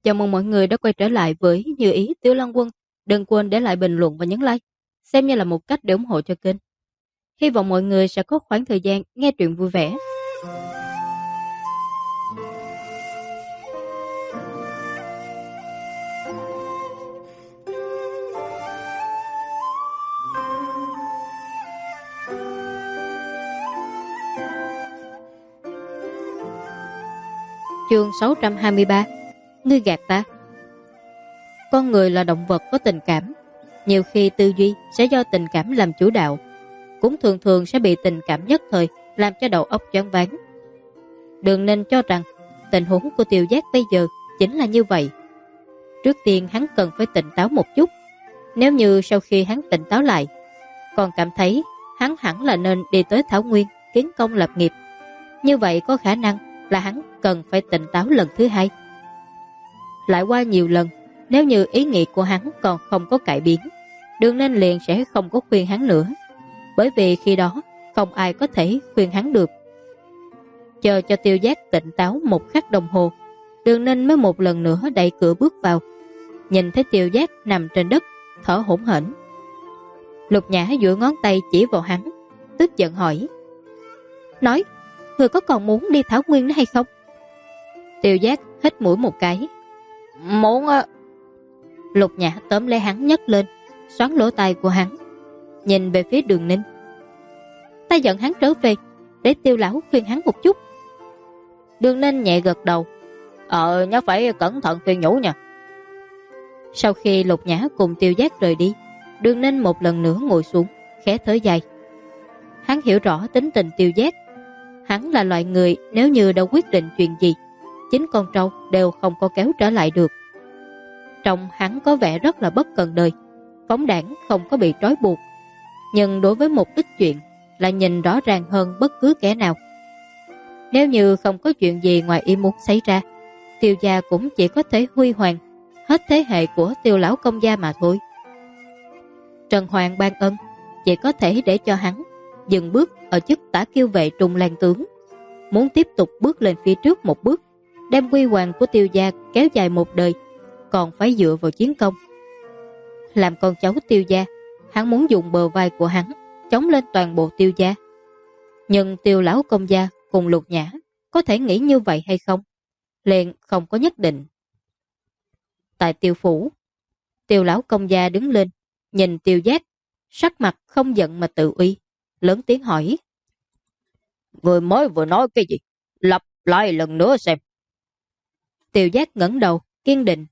Chào mừng mọi người đã quay trở lại với Như Ý Tiểu Long Quân. Đừng quên để lại bình luận và nhấn like, xem như là một cách để ủng hộ cho kênh. Hy vọng mọi người sẽ có khoảng thời gian nghe truyện vui vẻ. Chương 623. Ngươi gạt ta. Con người là động vật có tình cảm. Nhiều khi tư duy sẽ do tình cảm làm chủ đạo, cũng thường thường sẽ bị tình cảm nhất thời làm cho đầu óc choáng váng. Đừng nên cho rằng tình huống của Tiêu Giác bây giờ chính là như vậy. Trước tiên hắn cần phải tỉnh táo một chút. Nếu như sau khi hắn tỉnh táo lại còn cảm thấy hắn hẳn là nên đi tới Thảo Nguyên kiến công lập nghiệp, như vậy có khả năng là hắn cần phải tỉnh táo lần thứ hai. Lại qua nhiều lần, nếu như ý nghĩ của hắn còn không có cải biến, Đường Ninh liền sẽ không có khuyên hắn nữa, bởi vì khi đó không ai có thể khuyên hắn được. Chờ cho Tiêu Giác tỉnh táo một khắc đồng hồ, Đường Ninh mới một lần nữa đẩy cửa bước vào. Nhìn thấy Tiêu Giác nằm trên đất thở hổn hển, Lục Nhã duỗi ngón tay chỉ vào hắn, tức giận hỏi: nói, người có còn muốn đi Thảo Nguyên nữa hay không? Tiêu Giác hít mũi một cái: muốn á. Lục Nhã tóm lấy hắn nhấc lên, xoắn lỗ tai của hắn, nhìn về phía Đường Ninh: ta dẫn hắn trở về để Tiêu lão khuyên hắn một chút. Đường Ninh nhẹ gật đầu: nhớ phải cẩn thận khuyên nhủ nha. Sau khi Lục Nhã cùng Tiêu Giác rời đi, Đường Ninh một lần nữa ngồi xuống, khẽ thở dài. Hắn hiểu rõ tính tình Tiêu Giác. Hắn là loại người nếu như đã quyết định chuyện gì, chính con trâu đều không có kéo trở lại được. Trông hắn có vẻ rất là bất cần đời, phóng đãng không có bị trói buộc, nhưng đối với một ít chuyện là nhìn rõ ràng hơn bất cứ kẻ nào. Nếu như không có chuyện gì ngoài ý muốn xảy ra, Tiêu gia cũng chỉ có thể huy hoàng hết thế hệ của Tiêu lão công gia mà thôi. Trần Hoàng ban ân chỉ có thể để cho hắn dừng bước ở chức tả kiêu vệ Trung Lan tướng. Muốn tiếp tục bước lên phía trước một bước, đem huy hoàng của Tiêu gia kéo dài một đời, còn phải dựa vào chiến công. Làm con cháu Tiêu gia, hắn muốn dùng bờ vai của hắn chống lên toàn bộ Tiêu gia. Nhưng Tiêu lão công gia cùng Lục Nhã có thể nghĩ như vậy hay không, liền không có nhất định. Tại Tiêu phủ, Tiêu lão công gia đứng lên, nhìn Tiêu Giác, sắc mặt không giận mà tự uy, lớn tiếng hỏi: người mới vừa nói cái gì? Lặp lại lần nữa xem. Tiêu Giác ngẩng đầu, kiên định: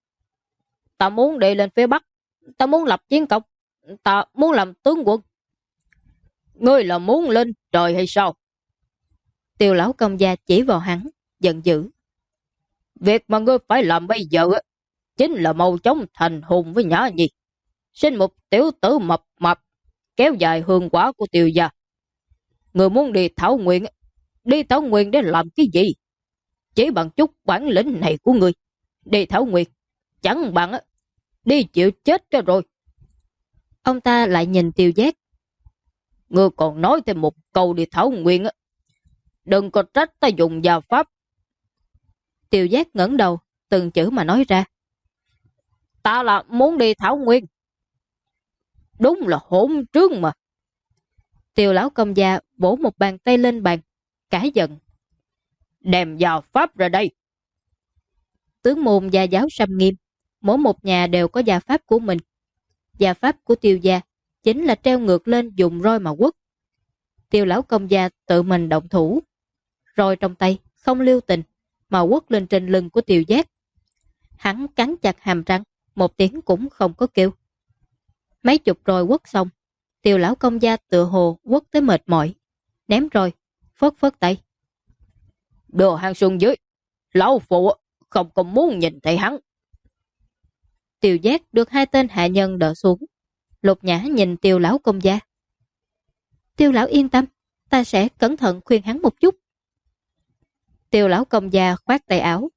ta muốn đi lên phía Bắc, ta muốn lập chiến công, ta muốn làm tướng quân. Ngươi là muốn lên trời hay sao? Tiêu lão công gia chỉ vào hắn, giận dữ: việc mà ngươi phải làm bây giờ chính là mau chóng thành hùng với Nhã Nhi, sinh một tiểu tử mập mập, kéo dài hương quả của Tiêu gia. Ngươi muốn đi Thảo Nguyên, đi Thảo Nguyên để làm cái gì? Chỉ bằng chút bản lĩnh này của ngươi, đi Thảo Nguyên chẳng bằng đi chịu chết cho rồi. Ông ta lại nhìn Tiêu Giác: ngươi còn nói thêm một câu đi Thảo Nguyên, đừng có trách ta dùng gia pháp. Tiêu Giác ngẩng đầu, từng chữ mà nói ra: ta là muốn đi Thảo Nguyên. Đúng là hỗn trướng mà. Tiêu lão công gia vỗ một bàn tay lên bàn, cãi giận: đem gia pháp ra đây. Tướng môn gia giáo sâm nghiêm, mỗi một nhà đều có gia pháp của mình. Gia pháp của Tiêu gia chính là treo ngược lên dùng roi mà quất. Tiêu lão công gia tự mình động thủ, roi trong tay không lưu tình mà quất lên trên lưng của Tiêu Giác. Hắn cắn chặt hàm răng, một tiếng cũng không có kêu. Mấy chục roi quất xong, Tiêu lão công gia tựa hồ quất tới mệt mỏi, ném roi, phớt phớt tay: đưa hắn xuống dưới, lão phụ không có muốn nhìn thấy hắn. Tiêu Giác được hai tên hạ nhân đỡ xuống. Lục Nhã nhìn Tiêu lão công gia: Tiêu lão yên tâm, ta sẽ cẩn thận khuyên hắn một chút. Tiêu lão công gia khoát tay áo: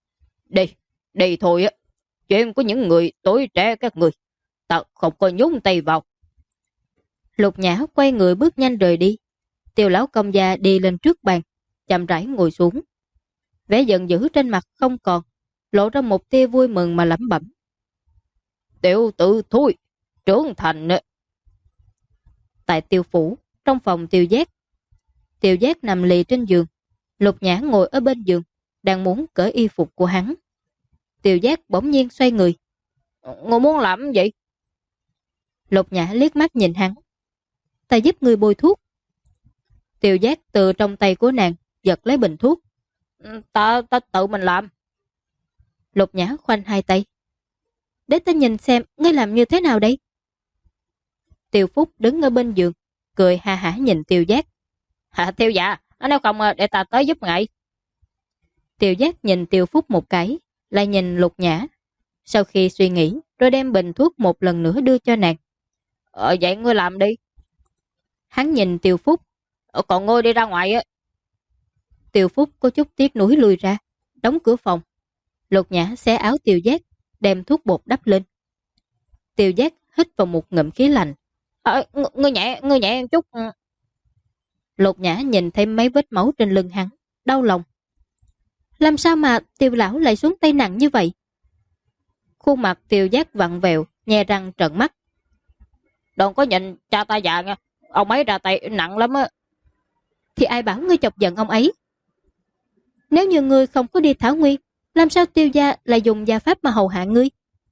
đi thôi á, chuyện của những người tuổi trẻ các người, ta không có nhúng tay vào. Lục Nhã quay người bước nhanh rời đi. Tiêu lão công gia đi lên trước bàn, chậm rãi ngồi xuống. Vẻ giận dữ trên mặt không còn, lộ ra một tia vui mừng mà lẩm bẩm. Tiểu tử thôi, trưởng thành. Tại Tiêu phủ, trong phòng Tiêu Giác. Tiêu Giác nằm lì trên giường, Lục Nhã ngồi ở bên giường, đang muốn cởi y phục của hắn. Tiêu Giác bỗng nhiên xoay người. Ngươi muốn làm gì? Lục Nhã liếc mắt nhìn hắn. Ta giúp ngươi bôi thuốc. Tiêu Giác từ trong tay của nàng giật lấy bình thuốc. Ta tự mình làm. Lục Nhã khoanh hai tay. Để ta nhìn xem ngươi làm như thế nào đây. Tiêu Phúc đứng ở bên giường, cười ha hả nhìn Tiêu Giác. Tiêu dạ, nếu không để ta tới giúp ngài. Tiêu Giác nhìn Tiêu Phúc một cái, lại nhìn Lục Nhã. Sau khi suy nghĩ, rồi đem bình thuốc một lần nữa đưa cho nàng. Vậy ngươi làm đi. Hắn nhìn Tiêu Phúc. Còn ngươi đi ra ngoài á. Tiêu Phúc có chút tiếc nuối lui ra, đóng cửa phòng. Lục Nhã xé áo Tiêu Giác, đem thuốc bột đắp lên. Tiêu Giác hít vào một ngụm khí lạnh. Ngươi nhẹ chút. Lục Nhã nhìn thấy mấy vết máu trên lưng hắn, đau lòng. Làm sao mà Tiêu lão lại xuống tay nặng như vậy? Khuôn mặt Tiêu Giác vặn vẹo, nhe răng trợn mắt. Đừng có nhìn cha ta già nha, ông ấy ra tay nặng lắm á. Thì ai bảo ngươi chọc giận ông ấy? Nếu như ngươi không có đi Thảo Nguyên, làm sao Tiêu gia lại dùng gia pháp mà hầu hạ ngươi?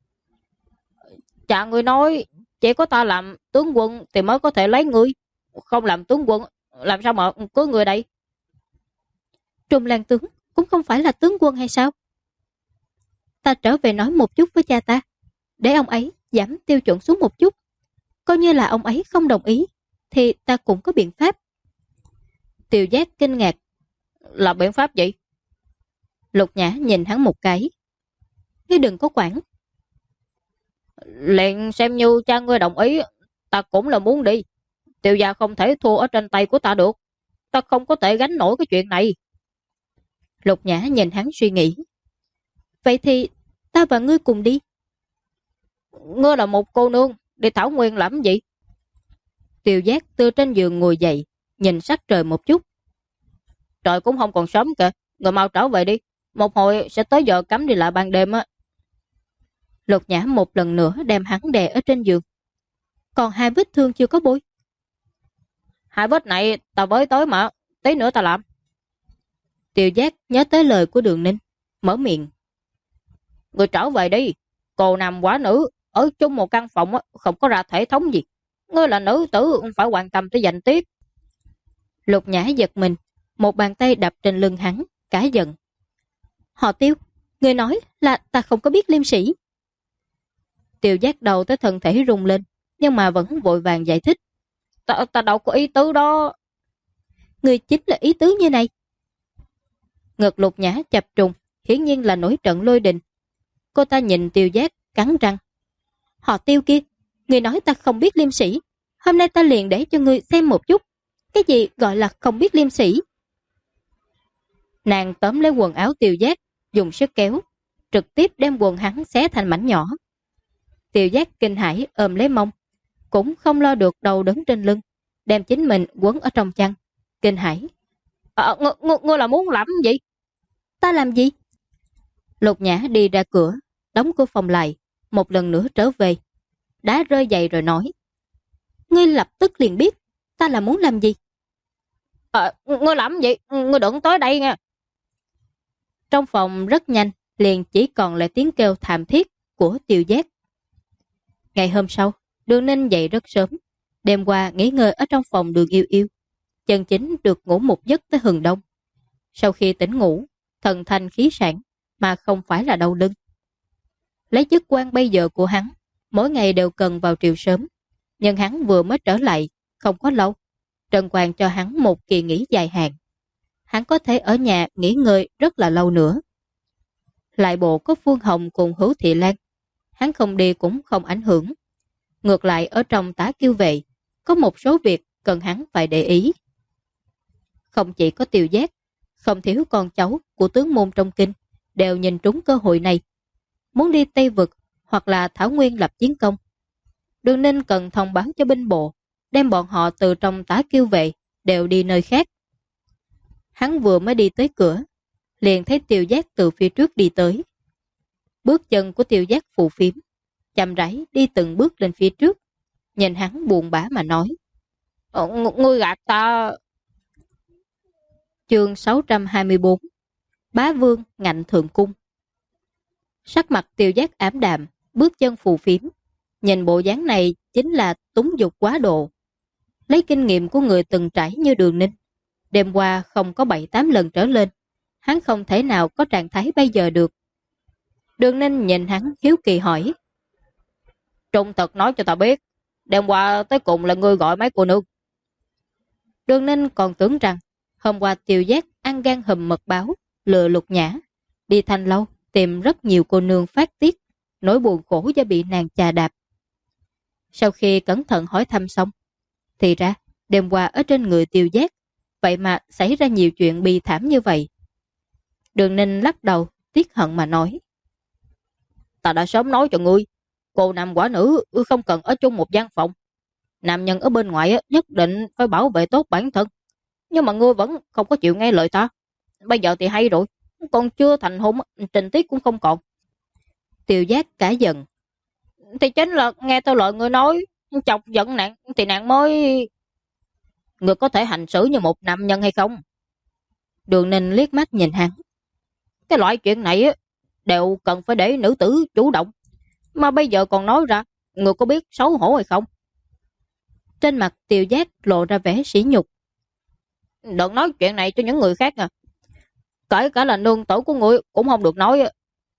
Cha ngươi nói, chỉ có ta làm tướng quân thì mới có thể lấy ngươi. Không làm tướng quân, làm sao mà cưới người đây? Trùng Lan tướng cũng không phải là tướng quân hay sao? Ta trở về nói một chút với cha ta, để ông ấy giảm tiêu chuẩn xuống một chút. Coi như là ông ấy không đồng ý, thì ta cũng có biện pháp. Tiêu Giác kinh ngạc. Là biện pháp gì? Lục Nhã nhìn hắn một cái. Ngươi đừng có quản. Liền xem như cha ngươi đồng ý, ta cũng là muốn đi. Tiêu gia không thể thua ở trên tay của ta được. Ta không có thể gánh nổi cái chuyện này. Lục Nhã nhìn hắn suy nghĩ. Vậy thì ta và ngươi cùng đi. Ngươi là một cô nương, đi Thảo Nguyên làm gì? Tiêu Giác từ trên giường ngồi dậy, nhìn sắc trời một chút. Trời cũng không còn sớm kìa, người mau trở về đi. Một hồi sẽ tới giờ cấm đi lại ban đêm á. Lục Nhã một lần nữa đem hắn đè ở trên giường. Còn hai vết thương chưa có bôi. Hai vết này ta với tới mà, tí nữa ta làm. Tiêu Giác nhớ tới lời của Đường Ninh, mở miệng. Người trở về đi, cô nam quả nữ, ở chung một căn phòng không có ra thể thống gì. Ngươi là nữ tử phải quan tâm tới danh tiết. Lục Nhã giật mình, một bàn tay đập trên lưng hắn, cả giận. Họ Tiêu, người nói là ta không có biết liêm sĩ. Tiêu Giác đầu tới thân thể rung lên, nhưng mà vẫn vội vàng giải thích. Ta đâu có ý tứ đó. Người chính là ý tứ như này. Ngực Lục Nhã chập trùng, hiển nhiên là nổi trận lôi đình. Cô ta nhìn Tiêu Giác, cắn răng. Họ Tiêu kia, người nói ta không biết liêm sĩ. Hôm nay ta liền để cho người xem một chút. Cái gì gọi là không biết liêm sĩ? Nàng tóm lấy quần áo Tiêu Giác, dùng sức kéo, trực tiếp đem quần hắn xé thành mảnh nhỏ. Tiêu Giác kinh hãi ôm lấy mông, cũng không lo được đầu đớn trên lưng, đem chính mình quấn ở trong chăn, kinh hãi. Ngươi là muốn làm gì? Ta làm gì? Lục Nhã đi ra cửa, đóng cửa phòng lại, một lần nữa trở về, đá rơi giày rồi nói. Ngươi lập tức liền biết ta là muốn làm gì. Ngươi làm gì? Ngươi đừng tới đây nha. Trong phòng rất nhanh, liền chỉ còn lại tiếng kêu thảm thiết của Tiêu Giác. Ngày hôm sau, Đường Ninh dậy rất sớm, đêm qua nghỉ ngơi ở trong phòng Đường Yêu Yêu. Chân Chính được ngủ một giấc tới hừng đông. Sau khi tỉnh ngủ, thần thanh khí sản, mà không phải là đau lưng. Lấy chức quan bây giờ của hắn, mỗi ngày đều cần vào triều sớm, nhưng hắn vừa mới trở lại, không có lâu. Trần Quang cho hắn một kỳ nghỉ dài hạn. Hắn có thể ở nhà nghỉ ngơi rất là lâu nữa. Lại bộ có Phương Hồng cùng Hữu Thị Lan, hắn không đi cũng không ảnh hưởng. Ngược lại ở trong Tá Kiêu Vệ, có một số việc cần hắn phải để ý. Không chỉ có Tiêu Giác, không thiếu con cháu của tướng môn trong kinh đều nhìn trúng cơ hội này, muốn đi Tây Vực hoặc là Thảo Nguyên lập chiến công. Đường Ninh cần thông báo cho binh bộ, đem bọn họ từ trong Tá Kiêu Vệ đều đi nơi khác. Hắn vừa mới đi tới cửa, liền thấy Tiêu Giác từ phía trước đi tới. Bước chân của Tiêu Giác phù phiếm, chậm rãi đi từng bước lên phía trước, nhìn hắn buồn bã mà nói: Ngươi gạt ta. Chương 624. Bá vương ngạnh thượng cung. Sắc mặt Tiêu Giác ảm đạm, bước chân phù phiếm, nhìn bộ dáng này chính là túng dục quá độ. Lấy kinh nghiệm của người từng trải như Đường Ninh, đêm qua không có 7-8 lần trở lên, hắn không thể nào có trạng thái bây giờ được. Đường Ninh nhìn hắn hiếu kỳ hỏi: Trung thực nói cho ta biết, đêm qua tới cùng là ngươi gọi mấy cô nương? Đường Ninh còn tưởng rằng hôm qua Tiêu Giác ăn gan hùm mật báo, lừa Lục Nhã, đi Thanh Lâu tìm rất nhiều cô nương phát tiết, nỗi buồn khổ do bị nàng chà đạp. Sau khi cẩn thận hỏi thăm xong, thì ra đêm qua ở trên người Tiêu Giác, vậy mà xảy ra nhiều chuyện bi thảm như vậy. Đường Ninh lắc đầu tiếc hận mà nói: Ta đã sớm nói cho ngươi, cô nam quả nữ không cần ở chung một gian phòng. Nam nhân ở bên ngoài nhất định phải bảo vệ tốt bản thân. Nhưng mà ngươi vẫn không có chịu nghe lời ta. Bây giờ thì hay rồi, còn chưa thành hôn, tình tiết cũng không còn. Tiêu Giác cả giận: Thì chính là nghe theo lời ngươi nói, chọc giận nàng thì nàng mới... Ngươi có thể hành xử như một nam nhân hay không? Đường Ninh liếc mắt nhìn hắn: Cái loại chuyện này đều cần phải để nữ tử chủ động, mà bây giờ còn nói ra, ngươi có biết xấu hổ hay không? Trên mặt Tiêu Giác lộ ra vẻ sỉ nhục: Đừng nói chuyện này cho những người khác à. Kể cả là nương tử của ngươi cũng không được nói.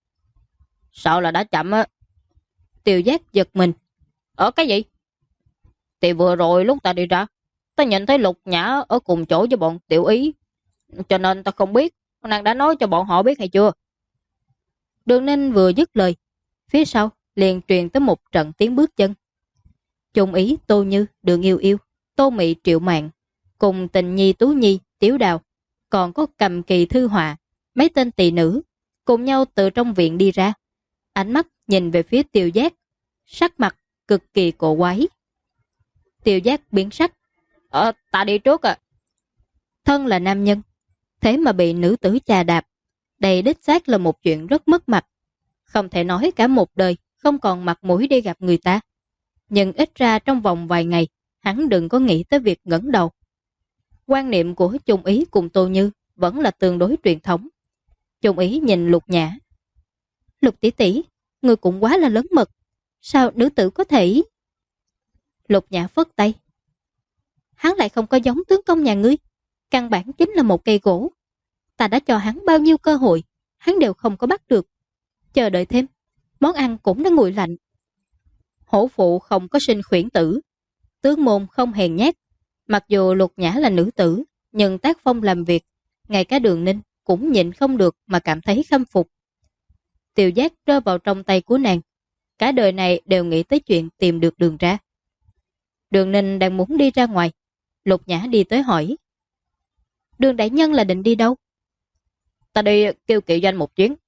Sợ là đã chậm á. Tiêu Giác giật mình: Ở cái gì? Thì vừa rồi lúc ta đi ra, ta nhìn thấy Lục Nhã ở cùng chỗ với bọn Tiểu Ý, cho nên ta không biết nàng đã nói cho bọn họ biết hay chưa. Đường Ninh vừa dứt lời, phía sau liền truyền tới một trận tiếng bước chân. Trung Ý, Tô Như, Đường Yêu Yêu, Tô Mị, Triệu Mạn, cùng Tình Nhi, Tú Nhi, Tiếu Đào, còn có Cầm Kỳ, Thư Họa, mấy tên tỳ nữ cùng nhau từ trong viện đi ra, ánh mắt nhìn về phía Tiêu Giác, sắc mặt cực kỳ cổ quái. Tiêu Giác biến sắc: Ta đi trước à. Thân là nam nhân, thế mà bị nữ tử chà đạp, đây đích xác là một chuyện rất mất mặt. Không thể nói cả một đời không còn mặt mũi đi gặp người ta, nhưng ít ra trong vòng vài ngày hắn đừng có nghĩ tới việc ngẩng đầu. Quan niệm của Trung Ý cùng Tô Như vẫn là tương đối truyền thống. Trung Ý nhìn Lục Nhã: Lục tỷ tỷ, người cũng quá là lớn mật, sao nữ tử có thể... Lục Nhã phất tay: Hắn lại không có giống tướng công nhà ngươi, căn bản chính là một cây gỗ. Ta đã cho hắn bao nhiêu cơ hội, hắn đều không có bắt được. Chờ đợi thêm, món ăn cũng đã nguội lạnh. Hổ phụ không có sinh khuyển tử, tướng môn không hèn nhát. Mặc dù Lục Nhã là nữ tử, nhưng tác phong làm việc, ngay cả Đường Ninh cũng nhịn không được mà cảm thấy khâm phục. Tiêu Giác rơi vào trong tay của nàng, cả đời này đều nghĩ tới chuyện tìm được đường ra. Đường Ninh đang muốn đi ra ngoài, Lục Nhã đi tới hỏi: Đường đại nhân là định đi đâu? Ta đi kêu kỵ doanh một chuyến.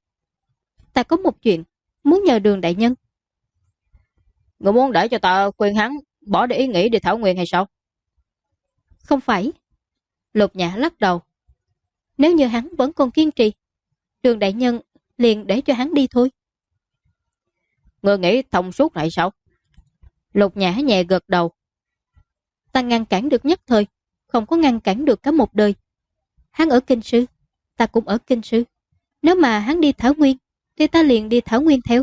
Ta có một chuyện muốn nhờ Đường đại nhân. Người muốn để cho ta khuyên hắn bỏ đi ý nghĩ đi Thảo Nguyên hay sao? Không phải. Lục Nhã lắc đầu: Nếu như hắn vẫn còn kiên trì, Đường đại nhân liền để cho hắn đi thôi. Người nghĩ thông suốt này sao? Lục Nhã nhẹ gật đầu: Ta ngăn cản được nhất thời, không có ngăn cản được cả một đời. Hắn ở Kinh Sư, ta cũng ở Kinh Sư. Nếu mà hắn đi Thảo Nguyên, thì ta liền đi Thảo Nguyên theo.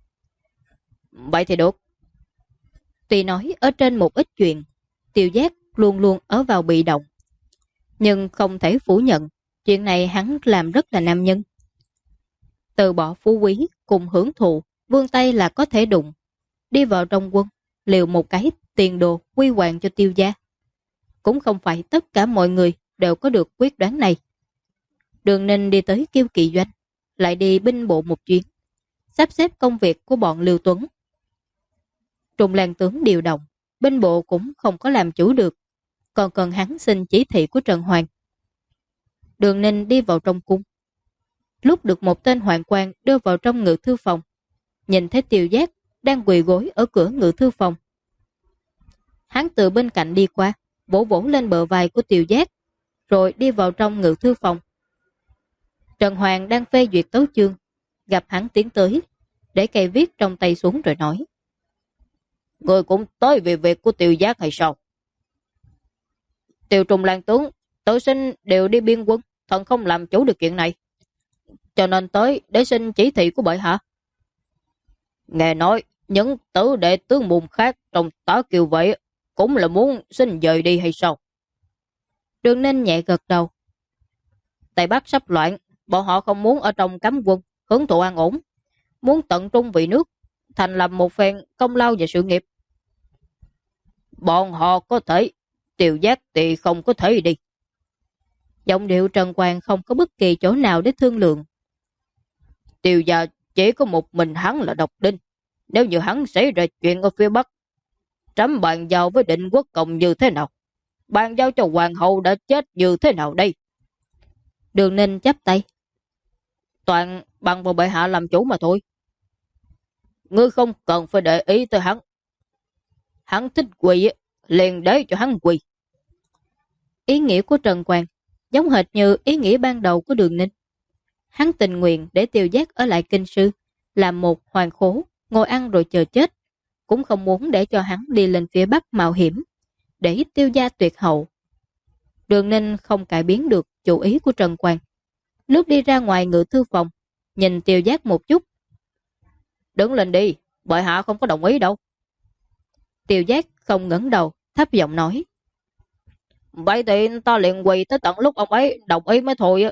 Vậy thì được. Tuy nói ở trên một ít chuyện, Tiêu Giác luôn luôn ở vào bị động, nhưng không thể phủ nhận chuyện này hắn làm rất là nam nhân. Từ bỏ phú quý cùng hưởng thụ, vươn tay là có thể đụng. Đi vào trong quân, liều một cái tiền đồ quy hoàng cho Tiêu gia. Cũng không phải tất cả mọi người đều có được quyết đoán này. Đường Ninh đi tới Kiêu Kỵ Doanh, lại đi binh bộ một chuyến, sắp xếp công việc của bọn Lưu Tuấn. Trùng Lan tướng điều động, binh bộ cũng không có làm chủ được, còn cần hắn xin chỉ thị của Trần Hoàng. Đường Ninh đi vào trong cung, lúc được một tên hoạn quan đưa vào trong ngự thư phòng, nhìn thấy Tiêu Giác đang quỳ gối ở cửa ngự thư phòng. Hắn từ bên cạnh đi qua, vỗ vỗ lên bờ vai của Tiêu Giác, rồi đi vào trong ngự thư phòng. Trần Hoàng đang phê duyệt tấu chương, gặp hắn tiến tới, để cây viết trong tay xuống rồi nói: Người cũng tới vì việc của Tiêu Giác hay sao? Tiêu Trung Lan tướng, tự sinh đều đi biên quân, thần không làm chủ được chuyện này, cho nên tới để xin chỉ thị của bệ hạ. Nghe nói những tử đệ tướng môn khác trong Tả Kiều vậy cũng là muốn xin dời đi hay sao? Đường Ninh nhẹ gật đầu. Tây Bắc sắp loạn, bọn họ không muốn ở trong cấm quân hưởng thụ an ổn, muốn tận trung vì nước, thành lập một phen công lao và sự nghiệp. Bọn họ có thể, Tiêu Giác thì không có thể đi. Giọng điệu Trần Quang không có bất kỳ chỗ nào để thương lượng. Tiêu gia chỉ có một mình hắn là độc đinh. Nếu như hắn xảy ra chuyện ở phía Bắc, trẫm bàn giao với Định Quốc Công như thế nào? Bàn giao cho hoàng hậu đã chết như thế nào đây? Đường Ninh chắp tay. Toàn bằng vào bệ hạ làm chủ mà thôi. Ngươi không cần phải để ý tới hắn. Hắn thích quỳ, liền để cho hắn quỳ. Ý nghĩa của Trần Quang giống hệt như ý nghĩa ban đầu của Đường Ninh. Hắn tình nguyện để Tiêu Giác ở lại Kinh Sư, làm một hoàng khố, ngồi ăn rồi chờ chết, cũng không muốn để cho hắn đi lên phía Bắc mạo hiểm, để Tiêu gia tuyệt hậu. Đường Ninh không cải biến được chủ ý của Trần Quang. Lúc đi ra ngoài ngự thư phòng, nhìn Tiêu Giác một chút. Đứng lên đi, bệ hạ không có đồng ý đâu. Tiêu Giác không ngẩng đầu, thấp giọng nói. Vậy thì ta liền quỳ tới tận lúc ông ấy đồng ý mới thôi.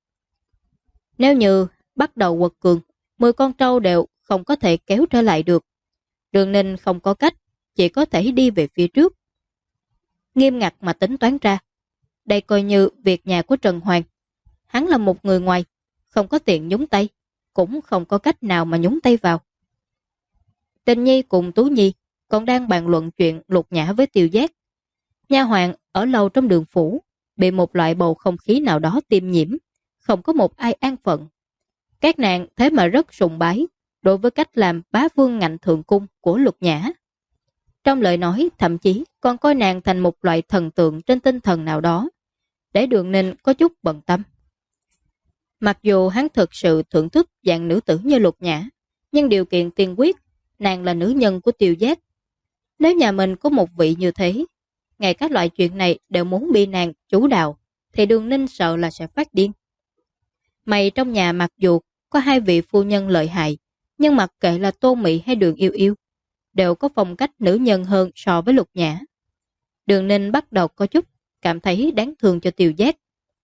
Nếu như bắt đầu quật cường, 10 con trâu đều không có thể kéo trở lại được. Đường Ninh không có cách, chỉ có thể đi về phía trước. Nghiêm ngặt mà tính toán ra, đây coi như việc nhà của Trần Hoàng. Hắn là một người ngoài, không có tiền nhúng tay, cũng không có cách nào mà nhúng tay vào. Tình Nhi cùng Tú Nhi còn đang bàn luận chuyện lục nhã với Tiêu Giác. Nha hoàng ở lâu trong đường phủ, bị một loại bầu không khí nào đó tiêm nhiễm, không có một ai an phận. Các nàng thế mà rất sùng bái đối với cách làm bá vương ngạnh thượng cung của Lục Nhã. Trong lời nói thậm chí còn coi nàng thành một loại thần tượng trên tinh thần nào đó, để Đường Ninh có chút bận tâm. Mặc dù hắn thực sự thưởng thức dạng nữ tử như Lục Nhã, nhưng điều kiện tiên quyết, nàng là nữ nhân của Tiêu Giác. Nếu nhà mình có một vị như thế, ngay các loại chuyện này đều muốn bị nàng chủ đạo, thì Đường Ninh sợ là sẽ phát điên. Mày trong nhà mặc dù có 2 vị phu nhân lợi hại, nhưng mặc kệ là Tô Mị hay Đường Yêu Yêu, đều có phong cách nữ nhân hơn so với Lục Nhã. Đường Ninh bắt đầu có chút cảm thấy đáng thương cho Tiêu Giác.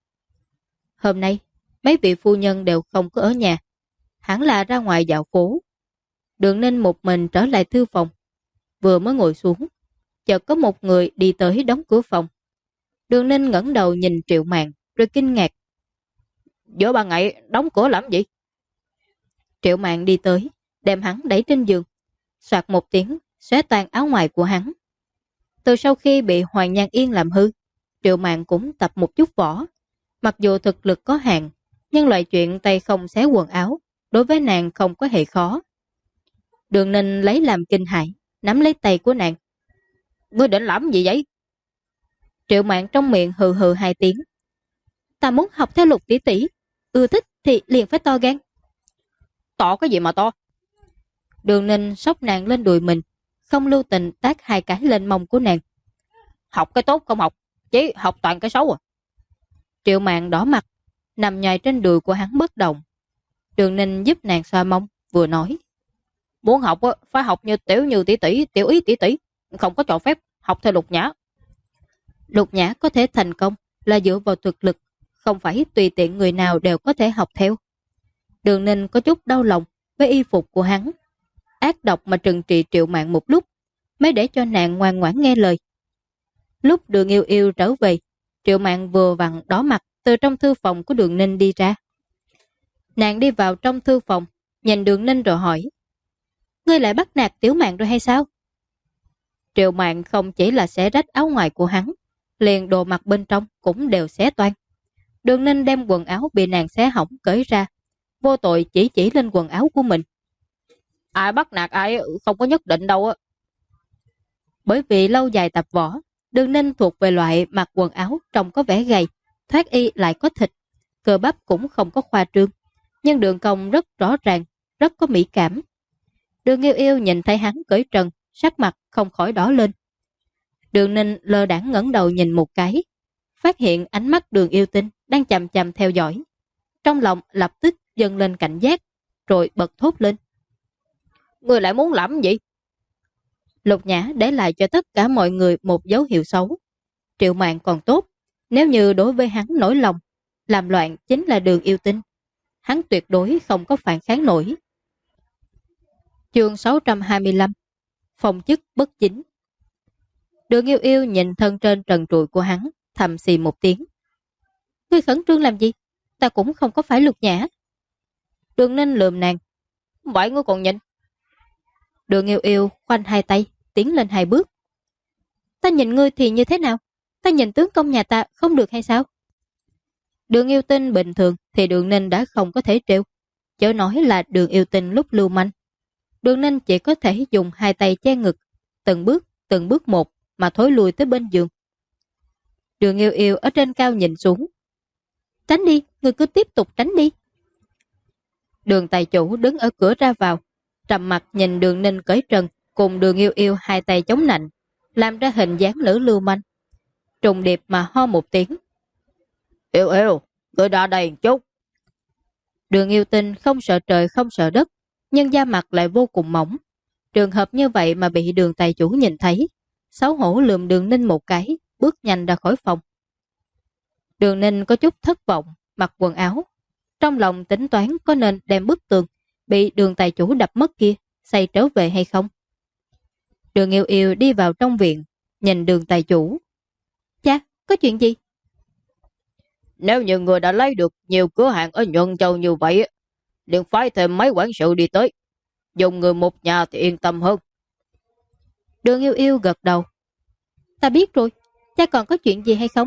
Hôm nay, mấy vị phu nhân đều không có ở nhà, hẳn là ra ngoài dạo phố. Đường Ninh một mình trở lại thư phòng, vừa mới ngồi xuống, chợt có một người đi tới đóng cửa phòng. Đường Ninh ngẩng đầu nhìn Triệu Mạn rồi kinh ngạc. Giữa ban ngày đóng cửa làm gì? Triệu Mạn đi tới, đem hắn đẩy trên giường, soạt một tiếng, xóa tan áo ngoài của hắn. Từ sau khi bị Hoàng Nhan Yên làm hư, Triệu Mạn cũng tập một chút võ. Mặc dù thực lực có hạn, nhưng loại chuyện tay không xé quần áo, đối với nàng không có hề khó. Đường Ninh lấy làm kinh hãi, nắm lấy tay của nàng. Ngươi định làm gì vậy? Triệu Mạn trong miệng hừ hừ 2 tiếng. Ta muốn học theo Lục tỷ tỷ, ưa thích thì liền phải to gan. To cái gì mà to? Đường Ninh xốc nàng lên đùi mình, không lưu tình tát 2 cái lên mông của nàng. Học cái tốt không học, chỉ học toàn cái xấu à? Triệu Mạn đỏ mặt, nằm nhòi trên đùi của hắn bất động. Đường Ninh giúp nàng xoa mông, vừa nói. Muốn học phải học như tỷ tỷ, tiểu ý tỷ tỷ, không có cho phép học theo Lục Nhã. Lục Nhã có thể thành công là dựa vào thực lực, không phải tùy tiện người nào đều có thể học theo. Đường Ninh có chút đau lòng với y phục của hắn, ác độc mà trừng trị Triệu Mạn một lúc, mới để cho nàng ngoan ngoãn nghe lời. Lúc Đường Yêu Yêu trở về, Triệu Mạn vừa vặn đỏ mặt từ trong thư phòng của Đường Ninh đi ra. Nàng đi vào trong thư phòng, nhìn Đường Ninh rồi hỏi. Ngươi lại bắt nạt Tiểu Mạn rồi hay sao? Triệu Mạn không chỉ là xé rách áo ngoài của hắn, liền đồ mặc bên trong cũng đều xé toan. Đường Ninh đem quần áo bị nàng xé hỏng cởi ra, vô tội chỉ lên quần áo của mình. Ai bắt nạt ai không có nhất định đâu á. Bởi vì lâu dài tập võ, Đường Ninh thuộc về loại mặc quần áo trông có vẻ gầy, thoát y lại có thịt, cơ bắp cũng không có khoa trương, nhưng đường cong rất rõ ràng, rất có mỹ cảm. Đường Yêu Yêu nhìn thấy hắn cởi trần, sắc mặt không khỏi đỏ lên. Đường Ninh lơ đãng ngẩng đầu nhìn một cái, phát hiện ánh mắt Đường Yêu Tinh đang chằm chằm theo dõi. Trong lòng lập tức dâng lên cảnh giác, rồi bật thốt lên. Người lại muốn làm gì? Lục Nhã để lại cho tất cả mọi người một dấu hiệu xấu. Triệu Mạn còn tốt, nếu như đối với hắn nổi lòng, làm loạn chính là Đường Yêu Tinh. Hắn tuyệt đối không có phản kháng nổi. Chương 625 Phong chức bất chính. Đường Yêu Yêu nhìn thân trên trần trụi của hắn, thầm xì một tiếng. Ngươi khẩn trương làm gì? Ta cũng không có phải Lục Nhã. Đường Ninh lườm nàng. Vậy ngươi còn nhìn? Đường Yêu Yêu khoanh hai tay, tiến lên hai bước. Ta nhìn ngươi thì như thế nào? Ta nhìn tướng công nhà ta không được hay sao? Đường Yêu Tinh bình thường thì Đường Ninh đã không có thể trêu, chớ nói là Đường Yêu Tinh lúc lưu manh. Đường Ninh chỉ có thể dùng hai tay che ngực, từng bước một mà thối lùi tới bên giường. Đường Yêu Yêu ở trên cao nhìn xuống. Tránh đi, người cứ tiếp tục tránh đi. Đường tài chủ đứng ở cửa ra vào, trầm mặt nhìn Đường Ninh cởi trần cùng Đường Yêu Yêu hai tay chống nạnh, làm ra hình dáng lửa lưu manh. Trùng điệp mà ho một tiếng. Yêu Yêu, người đã đầy một chút. Đường Yêu Tinh không sợ trời không sợ đất, nhưng da mặt lại vô cùng mỏng. Trường hợp như vậy mà bị Đường tài chủ nhìn thấy, xấu hổ lườm Đường Ninh một cái, bước nhanh ra khỏi phòng. Đường Ninh có chút thất vọng, mặc quần áo. Trong lòng tính toán có nên đem bức tường bị Đường tài chủ đập mất kia xây trở về hay không. Đường Yêu Yêu đi vào trong viện, nhìn Đường tài chủ. Cha, có chuyện gì? Nếu như người đã lấy được nhiều cửa hàng ở Nhuận Châu như vậy, liền phái thêm mấy quản sự đi tới. Dùng người một nhà thì yên tâm hơn. Đường Yêu Yêu gật đầu. Ta biết rồi, cha còn có chuyện gì hay không?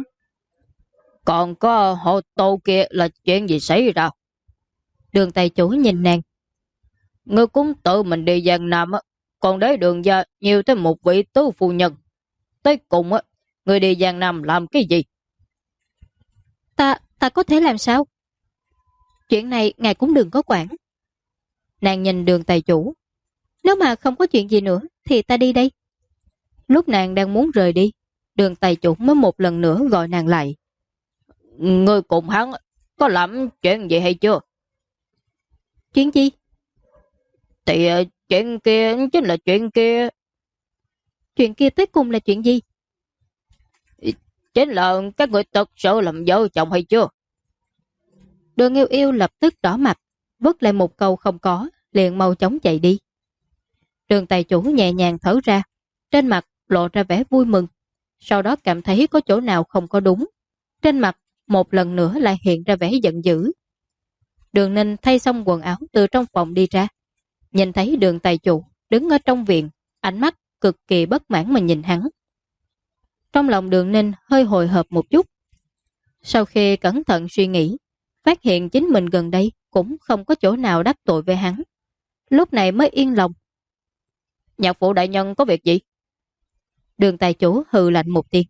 Còn có hộ tô kia là chuyện gì xảy ra? Đường tài chủ nhìn nàng. Ngươi cũng tự mình đi Giang Nam, còn để Đường gia nhiều tới một vị tứ phu nhân. Tới cùng, ngươi đi Giang Nam làm cái gì? Ta có thể làm sao? Chuyện này ngài cũng đừng có quản. Nàng nhìn Đường tài chủ. Nếu mà không có chuyện gì nữa thì ta đi đây. Lúc nàng đang muốn rời đi, Đường tài chủ mới một lần nữa gọi nàng lại. Ngươi cùng hắn có làm chuyện gì hay chưa? Chuyện gì? Thì chuyện kia chính là chuyện kia. Chuyện kia tới cùng là chuyện gì? Chính là các người thật sự làm vợ chồng hay chưa? Đường Yêu Yêu lập tức đỏ mặt, vứt lại một câu không có, liền mau chóng chạy đi. Đường tài chủ nhẹ nhàng thở ra, trên mặt lộ ra vẻ vui mừng, sau đó cảm thấy có chỗ nào không có đúng. Trên mặt một lần nữa lại hiện ra vẻ giận dữ. Đường Ninh thay xong quần áo từ trong phòng đi ra, nhìn thấy Đường tài chủ đứng ở trong viện, ánh mắt cực kỳ bất mãn mà nhìn hắn. Trong lòng Đường Ninh hơi hồi hộp một chút. Sau khi cẩn thận suy nghĩ, phát hiện chính mình gần đây cũng không có chỗ nào đắc tội với hắn. Lúc này mới yên lòng. Nhạc phụ đại nhân có việc gì? Đường tài chủ hừ lạnh một tiếng.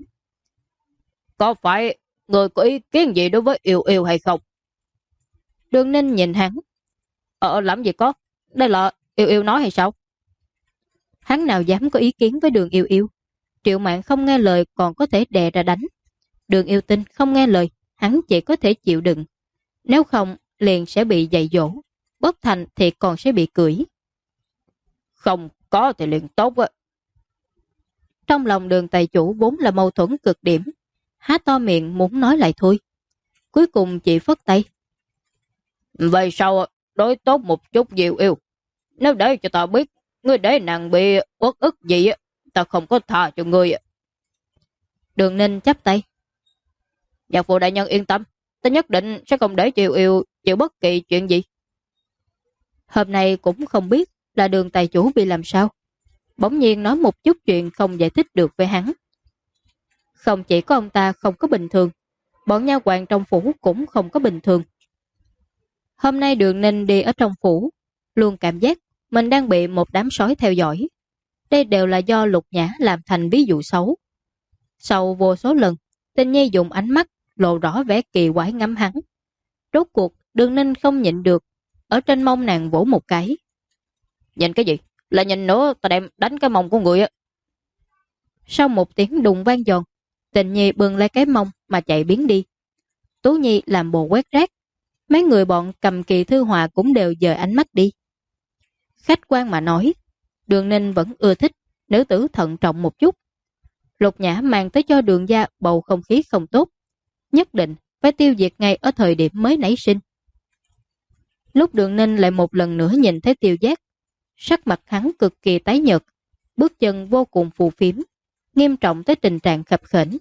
Có phải người có ý kiến gì đối với Yêu Yêu hay không? Đường Ninh nhìn hắn. Làm gì có? Đây là Yêu Yêu nói hay sao? Hắn nào dám có ý kiến với Đường Yêu Yêu. Triệu Mạn không nghe lời còn có thể đè ra đánh. Đường Yêu Tinh không nghe lời, hắn chỉ có thể chịu đựng. Nếu không, liền sẽ bị dạy dỗ. Bất thành thì còn sẽ bị cưỡi. Không có thì liền tốt á. Trong lòng Đường tài chủ vốn là mâu thuẫn cực điểm. Há to miệng muốn nói lại thôi. Cuối cùng chỉ phất tay. Vậy sao đối tốt một chút Diệu Yêu? Nếu để cho ta biết ngươi để nàng bị uất ức gì, ta không có tha cho ngươi. Đường Ninh chắp tay. Nhạc phụ đại nhân yên tâm, ta nhất định sẽ không để Diệu Yêu chịu bất kỳ chuyện gì. Hôm nay cũng không biết là Đường tài chủ bị làm sao. Bỗng nhiên nói một chút chuyện không giải thích được với hắn. Không chỉ có ông ta không có bình thường, bọn nha hoàn trong phủ cũng không có bình thường. Hôm nay Đường Ninh đi ở trong phủ, luôn cảm giác mình đang bị một đám sói theo dõi. Đây đều là do Lục Nhã làm thành ví dụ xấu. Sau vô số lần, Tinh Nhi dùng ánh mắt lộ rõ vẻ kỳ quái ngắm hắn. Rốt cuộc Đường Ninh không nhịn được, ở trên mông nàng vỗ một cái. Nhìn cái gì? Là nhìn nữa ta đem đánh cái mông của người á. Sau một tiếng đùng vang giòn, Tình Nhi bưng lấy cái mông mà chạy biến đi. Tú Nhi làm bộ quét rác. Mấy người bọn cầm kỳ thư họa cũng đều dời ánh mắt đi. Khách quan mà nói, Đường Ninh vẫn ưa thích nữ tử thận trọng một chút. Lục Nhã mang tới cho Đường gia bầu không khí không tốt, nhất định phải tiêu diệt ngay ở thời điểm mới nảy sinh. Lúc Đường Ninh lại một lần nữa nhìn thấy Tiêu Giác, sắc mặt hắn cực kỳ tái nhợt, bước chân vô cùng phù phiếm, nghiêm trọng tới tình trạng khập khểnh.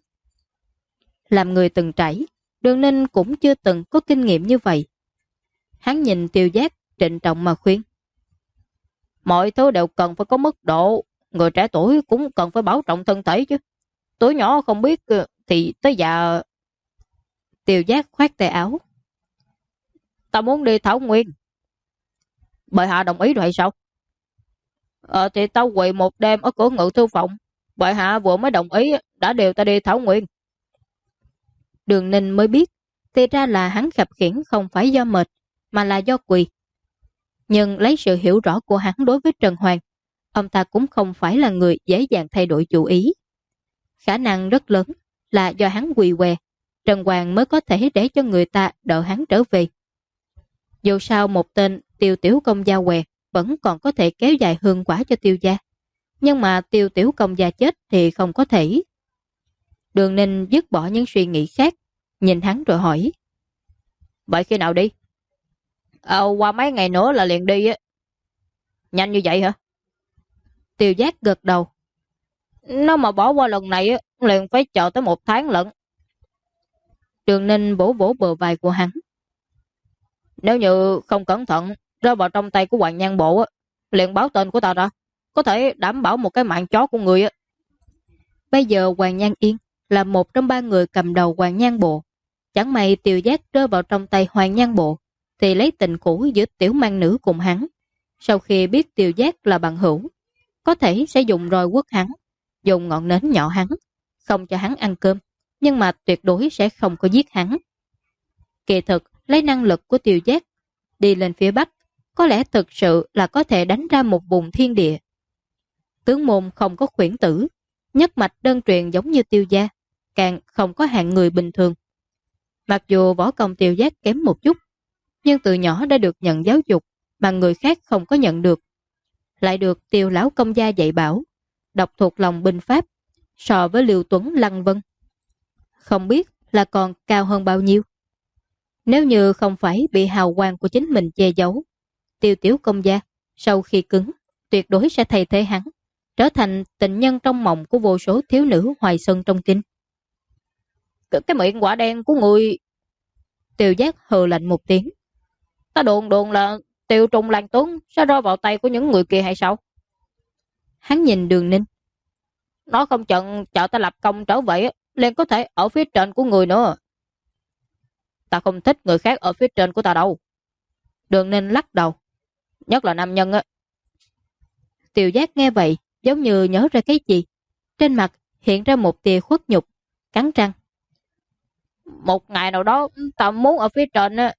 Làm người từng trải, Đường Ninh cũng chưa từng có kinh nghiệm như vậy. Hắn nhìn Tiêu Giác trịnh trọng mà khuyên. Mọi thứ đều cần phải có mức độ, người trẻ tuổi cũng cần phải bảo trọng thân thể chứ. Tuổi nhỏ không biết thì tới già. Tiêu Giác khoát tay áo. Ta muốn đi Thảo Nguyên. Bệ hạ đồng ý rồi hay sao? Thì tao quỳ một đêm ở cửa Ngự Thư Phòng. Bệ hạ vừa mới đồng ý đã điều ta đi Thảo Nguyên. Đường Ninh mới biết, thì ra là hắn khập khiễng không phải do mệt, mà là do quỳ. Nhưng lấy sự hiểu rõ của hắn đối với Trần Hoàng, ông ta cũng không phải là người dễ dàng thay đổi chủ ý. Khả năng rất lớn là do hắn quỳ què, Trần Hoàng mới có thể để cho người ta đợi hắn trở về. Dù sao một tên Tiêu Tiểu Công gia què vẫn còn có thể kéo dài hương quả cho Tiêu gia. Nhưng mà Tiêu Tiểu Công gia chết thì không có thể. Đường Ninh dứt bỏ những suy nghĩ khác, nhìn hắn rồi hỏi. Vậy khi nào đi? Qua mấy ngày nữa là liền đi á. Nhanh như vậy hả? Tiêu Giác gật đầu. Nếu mà bỏ qua lần này á, liền phải chờ tới 1 tháng lận. Đường Ninh vỗ vỗ bờ vai của hắn. Nếu như không cẩn thận rơi vào trong tay của Hoàng Nhan Bộ á, liền báo tên của ta ra, có thể đảm bảo một cái mạng chó của người á. Bây giờ Hoàng Nhan Yên là một trong 3 người cầm đầu Hoàng Nhan Bộ. Chẳng may Tiêu Giác rơi vào trong tay Hoàng Nhan Bộ thì lấy tình cũ giữa tiểu mang nữ cùng hắn. Sau khi biết Tiêu Giác là bằng hữu, có thể sẽ dùng roi quất hắn, dùng ngọn nến nhỏ hắn, không cho hắn ăn cơm, nhưng mà tuyệt đối sẽ không có giết hắn. Kỳ thực, lấy năng lực của Tiêu Giác đi lên phía Bắc, có lẽ thực sự là có thể đánh ra một vùng thiên địa. Tướng môn không có khuyển tử, nhất mạch đơn truyền giống như Tiêu gia, càng không có hạng người bình thường. Mặc dù võ công Tiêu Giác kém một chút, nhưng từ nhỏ đã được nhận giáo dục mà người khác không có nhận được. Lại được Tiêu lão công gia dạy bảo, đọc thuộc lòng binh pháp, so với Lưu Tuấn Lăng Vân. Không biết là còn cao hơn bao nhiêu. Nếu như không phải bị hào quang của chính mình che giấu, Tiêu tiểu công gia sau khi cứng, tuyệt đối sẽ thay thế hắn, trở thành tình nhân trong mộng của vô số thiếu nữ hoài xuân trong kinh. Cái miệng quả đen của người. Tiêu Giác hừ lạnh một tiếng. Ta đồn là Tiêu Trung Lan Tuấn sẽ rơi vào tay của những người kia hay sao? Hắn nhìn Đường Ninh. Nó không chận chờ ta lập công trở về liền có thể ở phía trên của người nữa. Ta không thích người khác ở phía trên của ta đâu. Đường Ninh lắc đầu. Nhất là nam nhân á. Tiêu Giác nghe vậy giống như nhớ ra cái gì. Trên mặt hiện ra một tia khuất nhục, cắn răng. Một ngày nào đó ta muốn ở phía trên á.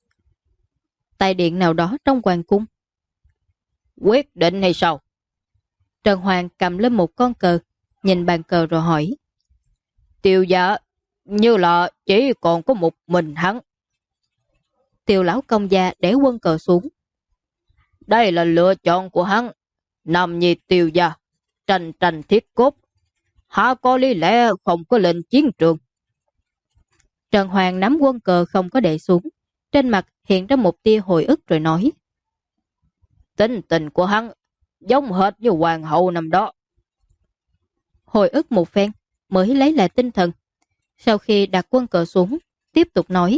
Tại điện nào đó trong hoàng cung. Quyết định hay sao? Trần Hoàng cầm lên một con cờ, nhìn bàn cờ rồi hỏi. Tiêu gia như là chỉ còn có một mình hắn. Tiêu lão công gia để quân cờ xuống. Đây là lựa chọn của hắn. Nam nhi Tiêu gia, tranh tranh thiết cốt, há có lý lẽ không có lên chiến trường. Trần Hoàng nắm quân cờ không có để xuống, trên mặt hiện ra một tia hồi ức rồi nói. Tính tình của hắn giống hệt như hoàng hậu năm đó. Hồi ức một phen mới lấy lại tinh thần. Sau khi đặt quân cờ xuống, tiếp tục nói.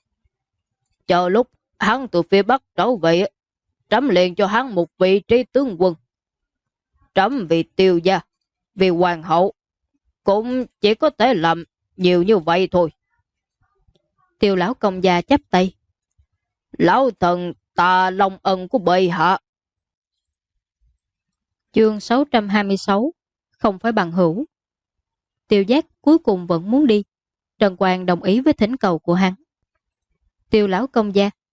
Chờ lúc hắn từ phía Bắc trở về, trẫm liền cho hắn một vị trí tướng quân. Trẫm vì Tiêu gia, vì hoàng hậu, cũng chỉ có thể làm nhiều như vậy thôi. Tiêu lão công gia chắp tay. Lão thần tạ long ân của bệ hạ. Chương 626. Không phải bằng hữu. Tiêu Giác cuối cùng vẫn muốn đi. Trần Quang đồng ý với thỉnh cầu của hắn. Tiêu lão công gia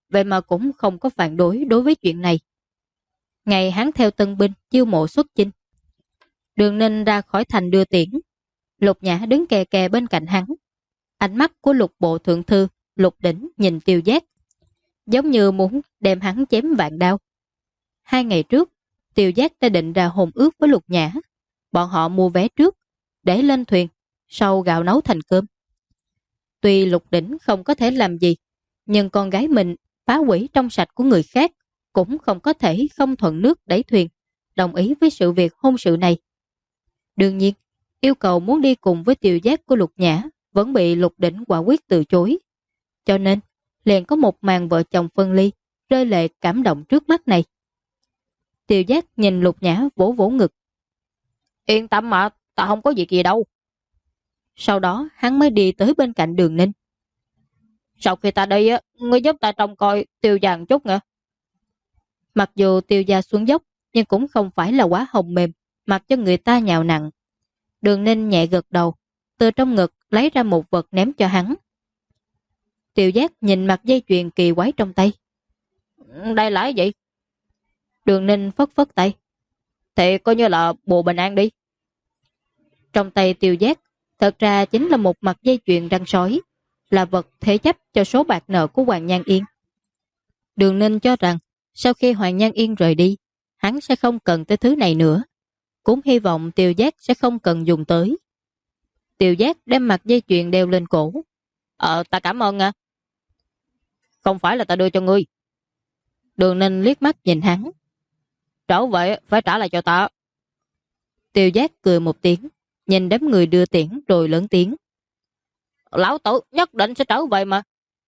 vậy mà cũng không có phản đối với chuyện này. Ngày hắn theo tân binh chiêu mộ xuất chinh, Đường Ninh ra khỏi thành đưa tiễn. Lục Nhã đứng kè kè bên cạnh hắn. Ánh mắt của Lục bộ thượng thư Lục Đỉnh nhìn Tiêu Giác, giống như muốn đem hắn chém vạn đao. 2 ngày trước, Tiêu Giác đã định ra hôn ước với Lục Nhã. Bọn họ mua vé trước, để lên thuyền, sau gạo nấu thành cơm. Tuy Lục Đỉnh không có thể làm gì, nhưng con gái mình phá hủy trong sạch của người khác, cũng không có thể không thuận nước đẩy thuyền, đồng ý với sự việc hôn sự này. Đương nhiên, yêu cầu muốn đi cùng với Tiêu Giác của Lục Nhã vẫn bị Lục Đỉnh quả quyết từ chối. Cho nên, liền có một màn vợ chồng phân ly, rơi lệ cảm động trước mắt này. Tiêu Giác nhìn Lục Nhã vỗ vỗ ngực. Yên tâm mà, ta không có việc gì đâu. Sau đó hắn mới đi tới bên cạnh Đường Ninh. Sau khi ta đi, ngươi giúp ta trông coi Tiêu gia một chút nha. Mặc dù Tiêu gia xuống dốc, nhưng cũng không phải là quá hồng mềm, mặc cho người ta nhào nặng. Đường Ninh nhẹ gật đầu, từ trong ngực lấy ra một vật ném cho hắn. Tiêu Giác nhìn mặt dây chuyền kỳ quái trong tay. Đây là gì? Đường Ninh phất phất tay. Thì coi như là bùa bình an đi. Trong tay Tiêu Giác thật ra chính là một mặt dây chuyền răng sói, là vật thế chấp cho số bạc nợ của Hoàng Nhan Yên. Đường Ninh cho rằng sau khi Hoàng Nhan Yên rời đi, hắn sẽ không cần tới thứ này nữa. Cũng hy vọng Tiêu Giác sẽ không cần dùng tới. Tiêu Giác đem mặt dây chuyền đeo lên cổ. Ta cảm ơn nha. Không phải là ta đưa cho ngươi. Đường Ninh liếc mắt nhìn hắn. Trở vậy phải trả lại cho ta. Tiêu Giác cười một tiếng, nhìn đám người đưa tiễn rồi lớn tiếng. Lão tử nhất định sẽ trở về mà.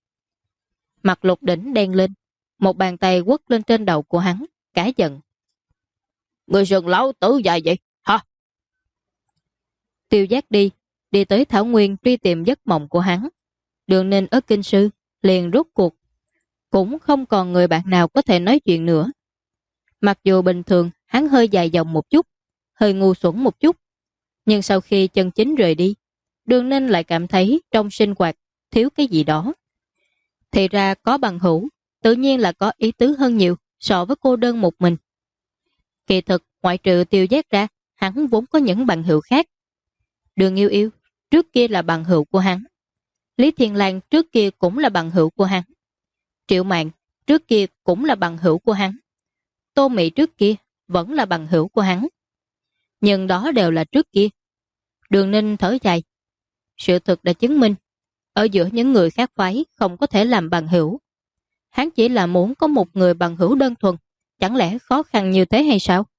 Mặt Lục Đỉnh đen lên, một bàn tay quất lên trên đầu của hắn, cả giận. Người sừng lão tử dài vậy, hả? Tiêu Giác đi tới Thảo Nguyên truy tìm giấc mộng của hắn. Đường Ninh ở Kinh Sư, liền rút cuộc. Cũng không còn người bạn nào có thể nói chuyện nữa. Mặc dù bình thường hắn hơi dài dòng một chút, hơi ngu xuẩn một chút, nhưng sau khi chân chính rời đi, Đường Ninh lại cảm thấy trong sinh hoạt thiếu cái gì đó. Thì ra có bằng hữu, tự nhiên là có ý tứ hơn nhiều so với cô đơn một mình. Kỳ thực, ngoại trừ Tiêu Giác ra, hắn vốn có những bằng hữu khác. Đường Yêu Yêu, trước kia là bằng hữu của hắn. Lý Thiên Lan trước kia cũng là bằng hữu của hắn. Triệu Mạn trước kia cũng là bằng hữu của hắn. Tô Mị trước kia vẫn là bằng hữu của hắn. Nhưng đó đều là trước kia. Đường Ninh thở dài. Sự thực đã chứng minh, ở giữa những người khác phái không có thể làm bằng hữu. Hắn chỉ là muốn có một người bằng hữu đơn thuần, chẳng lẽ khó khăn như thế hay sao?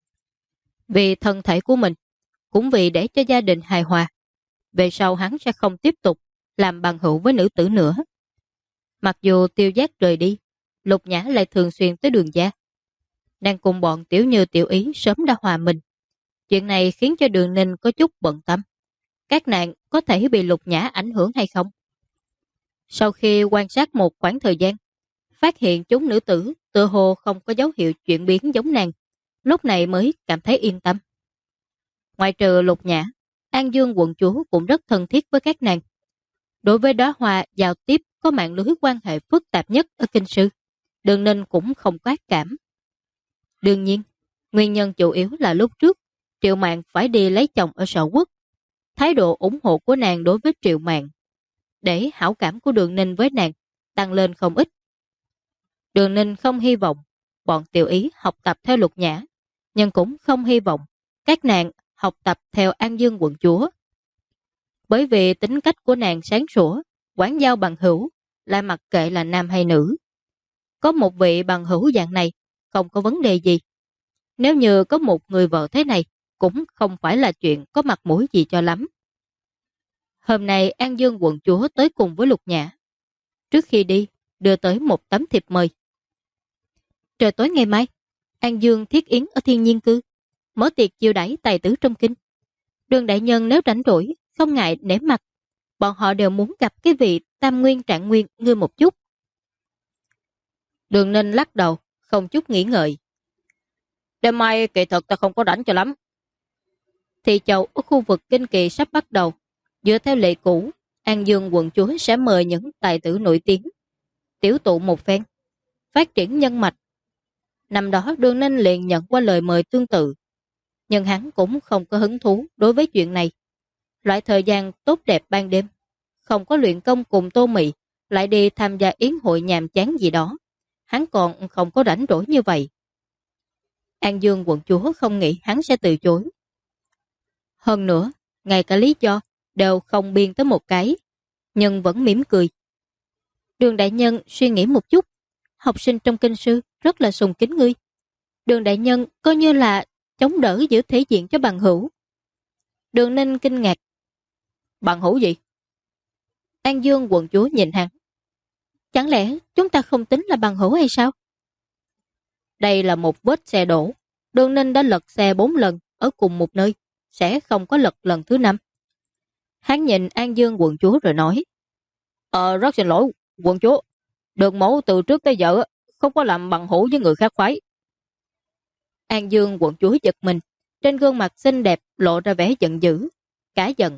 Vì thân thể của mình, cũng vì để cho gia đình hài hòa, về sau hắn sẽ không tiếp tục làm bằng hữu với nữ tử nữa. Mặc dù Tiêu Giác rời đi, Lục Nhã lại thường xuyên tới Đường gia. Đang cùng bọn Tiểu Như Tiểu Ý sớm đã hòa mình. Chuyện này khiến cho Đường Ninh có chút bận tâm. Các nàng có thể bị Lục Nhã ảnh hưởng hay không? Sau khi quan sát một khoảng thời gian, phát hiện chúng nữ tử tựa hồ không có dấu hiệu chuyển biến giống nàng, lúc này mới cảm thấy yên tâm. Ngoài trừ Lục Nhã, An Dương quận chúa cũng rất thân thiết với các nàng. Đối với Đóa Hoa giao tiếp có mạng lưới quan hệ phức tạp nhất ở Kinh Sư, Đường Ninh cũng không có ác cảm. Đương nhiên, nguyên nhân chủ yếu là lúc trước Triệu Mạn phải đi lấy chồng ở Sở Quốc. Thái độ ủng hộ của nàng đối với Triệu Mạn, để hảo cảm của Đường Ninh với nàng tăng lên không ít. Đường Ninh không hy vọng bọn Tiểu Ý học tập theo Lục Nhã, nhưng cũng không hy vọng các nàng học tập theo An Dương quận chúa. Bởi vì tính cách của nàng sáng sủa, quán giao bằng hữu, lại mặc kệ là nam hay nữ. Có một vị bằng hữu dạng này, không có vấn đề gì. Nếu như có một người vợ thế này, cũng không phải là chuyện có mặt mũi gì cho lắm. Hôm nay An Dương quận chúa tới cùng với Lục Nhã. Trước khi đi, đưa tới một tấm thiệp mời. Trời tối ngày mai, An Dương thiết yến ở Thiên Nhiên Cư, mở tiệc chiêu đãi tài tử trong kinh. Đường đại nhân nếu rảnh rỗi, không ngại nể mặt. Bọn họ đều muốn gặp cái vị Tam Nguyên Trạng Nguyên ngươi một chút. Đường Ninh lắc đầu, không chút nghĩ ngợi. Đêm mai kỳ thực ta không có rảnh cho lắm. Thị chầu ở khu vực kinh kỳ sắp bắt đầu. Dựa theo lệ cũ, An Dương quận chúa sẽ mời những tài tử nổi tiếng tiểu tụ một phen, phát triển nhân mạch. Năm đó Đường Ninh liền nhận qua lời mời tương tự, nhưng hắn cũng không có hứng thú đối với chuyện này. Loại thời gian tốt đẹp ban đêm, không có luyện công cùng Tô Mị, lại đi tham gia yến hội nhàm chán gì đó. Hắn còn không có rảnh rỗi như vậy. An Dương quận chúa không nghĩ hắn sẽ từ chối. Hơn nữa, ngay cả lý do đều không biên tới một cái, nhưng vẫn mỉm cười. Đường đại nhân suy nghĩ một chút, học sinh trong kinh sư rất là sùng kính ngươi. Đường đại nhân coi như là chống đỡ giữ thể diện cho bằng hữu. Đường Ninh kinh ngạc. Bằng hữu gì? An Dương quận chúa nhìn hắn. Chẳng lẽ chúng ta không tính là bằng hữu hay sao? Đây là một vết xe đổ. Đường Ninh đã lật xe 4 lần ở cùng một nơi, sẽ không có lật lần thứ 5. Hắn nhìn An Dương quận chúa rồi nói. Rất xin lỗi, quận chúa. Đường mẫu từ trước tới giờ không có làm bằng hữu với người khác phái. An Dương quận chúa giật mình, trên gương mặt xinh đẹp lộ ra vẻ giận dữ, cả giận.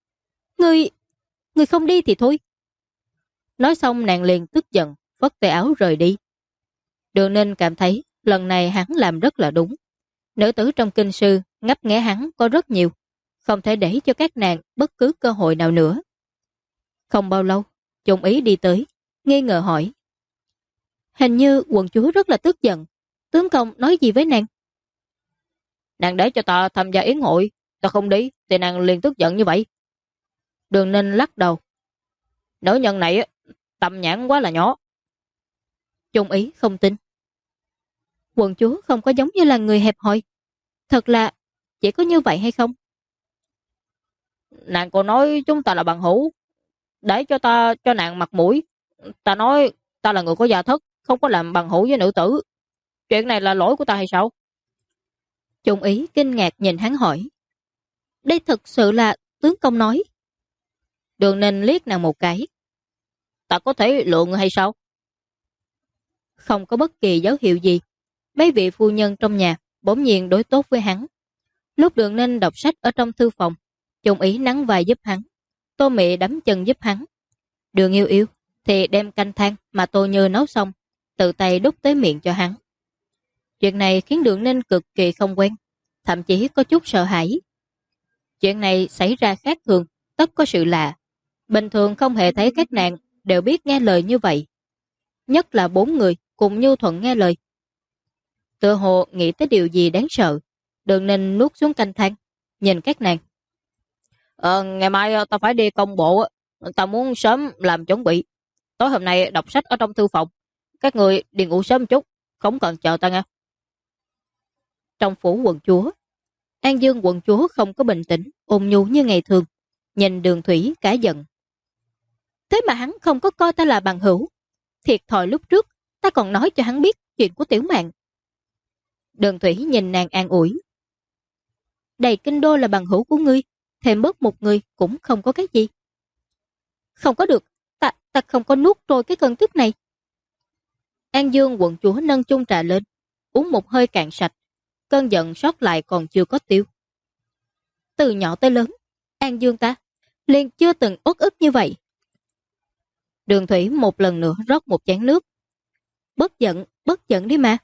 Ngươi không đi thì thôi. Nói xong nàng liền tức giận, phất tay áo rời đi. Đường Ninh cảm thấy lần này hắn làm rất là đúng. Nữ tử trong kinh sư ngấp nghé hắn có rất nhiều, không thể để cho các nàng bất cứ cơ hội nào nữa. Không bao lâu, Trung Ý đi tới, nghi ngờ hỏi. Hình như quận chúa rất là tức giận, tướng công nói gì với nàng? Nàng để cho ta tham gia yến hội, ta không đi thì nàng liền tức giận như vậy. Đường Ninh lắc đầu. Nữ nhân này tâm nhãn quá là nhỏ. Trung Ý không tin. Quận chúa không có giống như là người hẹp hòi. Thật là chỉ có như vậy hay không? Nàng còn nói chúng ta là bằng hữu, để cho ta cho nàng mặt mũi. Ta nói ta là người có gia thất, không có làm bằng hữu với nữ tử. Chuyện này là lỗi của ta hay sao? Trung Ý kinh ngạc nhìn hắn hỏi. Đây thực sự là tướng công nói. Đường Ninh liếc nàng một cái. Ta có thể lựa người hay sao? Không có bất kỳ dấu hiệu gì. Mấy vị phu nhân trong nhà bỗng nhiên đối tốt với hắn. Lúc Đường Ninh đọc sách ở trong thư phòng, Trung Ý nắng vai giúp hắn, Tô Mị đấm chân giúp hắn. Đường Yêu Yêu thì đem canh than mà Tô Như nấu xong, tự tay đút tới miệng cho hắn. Chuyện này khiến Đường Ninh cực kỳ không quen, thậm chí có chút sợ hãi. Chuyện này xảy ra khác thường, tất có sự lạ. Bình thường không hề thấy các nàng đều biết nghe lời như vậy. Nhất là 4 người cùng nhu thuận nghe lời. Tựa hồ nghĩ tới điều gì đáng sợ. Đường Ninh nuốt xuống canh than, nhìn các nàng. Ngày mai ta phải đi công bộ, ta muốn sớm làm chuẩn bị. Tối hôm nay đọc sách ở trong thư phòng. Các người đi ngủ sớm chút, không cần chờ ta nghe. Trong phủ quận chúa, An Dương quận chúa không có bình tĩnh, ôn nhu như ngày thường. Nhìn Đường Thủy cả giận. Thế mà hắn không có coi ta là bằng hữu. Thiệt thòi lúc trước, ta còn nói cho hắn biết chuyện của Tiểu Mạn. Đường Thủy nhìn nàng an ủi. Đầy kinh đô là bằng hữu của ngươi, thêm bớt một người cũng không có cái gì. Không có được, ta không có nuốt trôi cái cơn tức này. An Dương quận chúa nâng chung trà lên, uống một hơi cạn sạch, cơn giận sót lại còn chưa có tiêu. Từ nhỏ tới lớn, An Dương ta liền chưa từng uất ức như vậy. Đường Thủy một lần nữa rót một chén nước. Bất giận đi mà.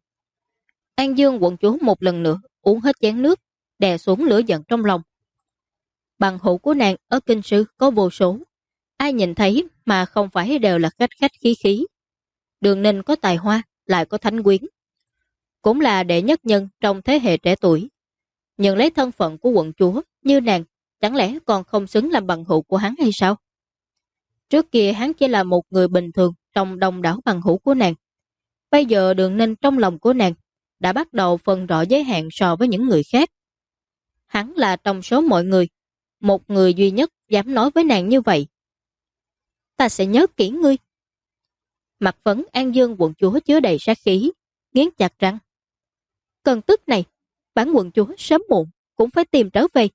An Dương quận chúa một lần nữa uống hết chén nước, đè xuống lửa giận trong lòng. Bằng hữu của nàng ở kinh sư có vô số, ai nhìn thấy mà không phải đều là khách khách khí khí. Đường Ninh có tài hoa, lại có thánh quyến, cũng là đệ nhất nhân trong thế hệ trẻ tuổi. Nhưng lấy thân phận của quận chúa như nàng, chẳng lẽ còn không xứng làm bằng hữu của hắn hay sao? Trước kia hắn chỉ là một người bình thường trong đông đảo bằng hữu của nàng. Bây giờ Đường Ninh trong lòng của nàng đã bắt đầu phân rõ giới hạn so với những người khác. Hắn là trong số mọi người, một người duy nhất dám nói với nàng như vậy. Ta sẽ nhớ kỹ ngươi. Mặt phấn An Dương quận chúa chứa đầy sát khí, nghiến chặt răng. Cơn tức này, bản quận chúa sớm muộn cũng phải tìm trở về.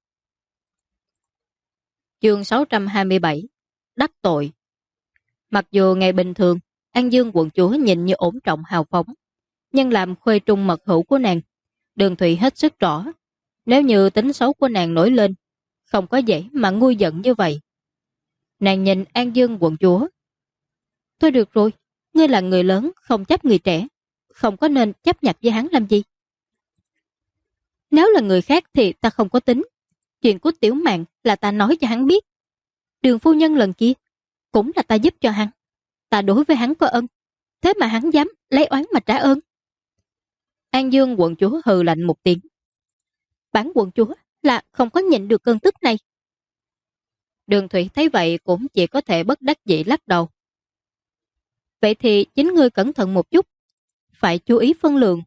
Chương 627 Đắc tội. Mặc dù ngày bình thường, An Dương quận chúa nhìn như ổn trọng hào phóng, nhưng làm khuê trung mật hữu của nàng, Đường Thủy hết sức rõ. Nếu như tính xấu của nàng nổi lên, không có dễ mà nguôi giận như vậy. Nàng nhìn An Dương quận chúa. Thôi được rồi, Ngươi là người lớn, không chấp người trẻ, không có nên chấp nhặt với hắn làm gì. Nếu là người khác thì ta không có tính. Chuyện của Tiểu Mạn là ta nói cho hắn biết. Đường phu nhân lần kia cũng là ta giúp cho hắn. Ta đối với hắn có ơn, thế mà hắn dám lấy oán mà trả ơn. An Dương quận chúa hừ lạnh một tiếng. Bản quận chúa là không có nhịn được cơn tức này. Đường Thủy thấy vậy cũng chỉ có thể bất đắc dĩ lắc đầu. Vậy thì chính ngươi cẩn thận một chút, phải chú ý phân lượng.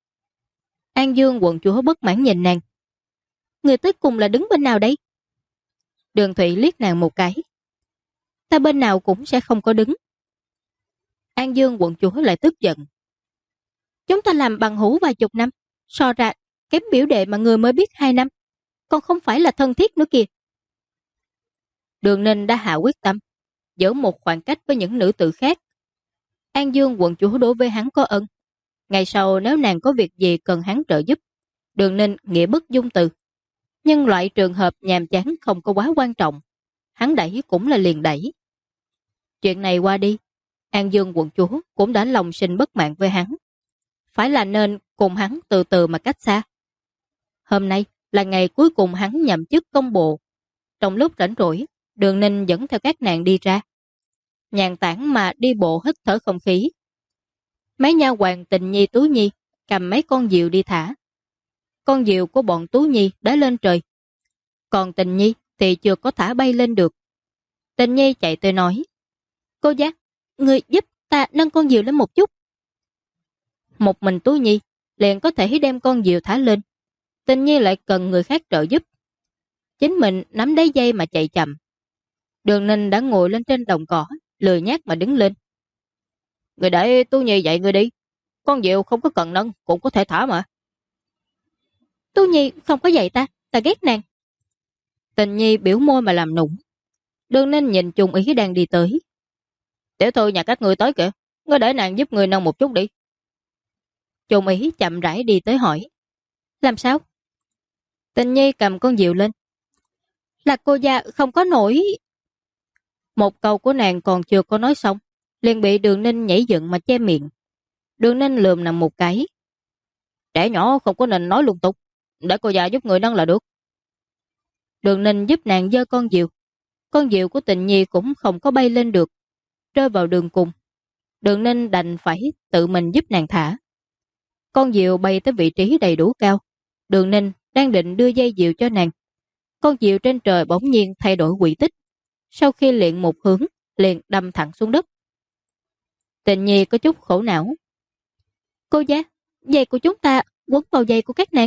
An Dương quận chúa bất mãn nhìn nàng. Người tới cùng là đứng bên nào đây? Đường Thủy liếc nàng một cái. Ta bên nào cũng sẽ không có đứng. An Dương quận chúa lại tức giận. Chúng ta làm bằng hữu vài chục năm, so ra kém biểu đệ mà người mới biết 2 năm, còn không phải là thân thiết nữa kìa. Đường Ninh đã hạ quyết tâm, giữ một khoảng cách với những nữ tử khác. An Dương quận chúa đối với hắn có ân. Ngày sau nếu nàng có việc gì cần hắn trợ giúp, Đường Ninh nghĩa bất dung từ. Nhưng loại trường hợp nhàm chán không có quá quan trọng, hắn đẩy cũng là liền đẩy. Chuyện này qua đi, An Dương quận chúa cũng đã lòng sinh bất mãn với hắn. Phải là nên cùng hắn từ từ mà cách xa. Hôm nay là ngày cuối cùng hắn nhậm chức công bộ. Trong lúc rảnh rỗi, Đường Ninh dẫn theo các nàng đi ra. Nhàn tản mà đi bộ hít thở không khí. Mấy nha hoàn Tình Nhi Tú Nhi cầm mấy con diều đi thả. Con diều của bọn Tú Nhi đã lên trời. Còn Tình Nhi thì chưa có thả bay lên được. Tình Nhi chạy tới nói. Cô giác, người giúp ta nâng con diều lên một chút. Một mình Tú Nhi liền có thể đem con diều thả lên. Tình Nhi lại cần người khác trợ giúp. Chính mình nắm đáy dây mà chạy chậm. Đường Ninh đã ngồi lên trên đồng cỏ, lười nhác mà đứng lên. Người để Tú Nhi dạy người đi. Con diều không có cần nâng, cũng có thể thả mà. Tú Nhi không có dạy ta ghét nàng. Tình Nhi biểu môi mà làm nũng. Đường Ninh nhìn Trung Ý đang đi tới. Tiểu thư nhà các người tới kìa, ngươi để nàng giúp người nâng một chút đi. Trung Ý chậm rãi đi tới hỏi. Làm sao? Tình Nhi cầm con diều lên. Là cô gia không có nổi. Một câu của nàng còn chưa có nói xong, liền bị Đường Ninh nhảy dựng mà che miệng. Đường Ninh lườm nàng một cái. Trẻ nhỏ không có nên nói lung tung, để cô già giúp người nâng là được. Đường Ninh giúp nàng giơ con diều. Con diều của Tình Nhi cũng không có bay lên được, rơi vào đường cùng. Đường Ninh đành phải tự mình giúp nàng thả. Con diều bay tới vị trí đầy đủ cao. Đường Ninh đang định đưa dây diều cho nàng. Con diều trên trời bỗng nhiên thay đổi quỹ tích. Sau khi luyện một hướng, liền đâm thẳng xuống đất. Tình Nhi có chút khổ não. Cô gia, giày của chúng ta quấn vào giày của các nàng.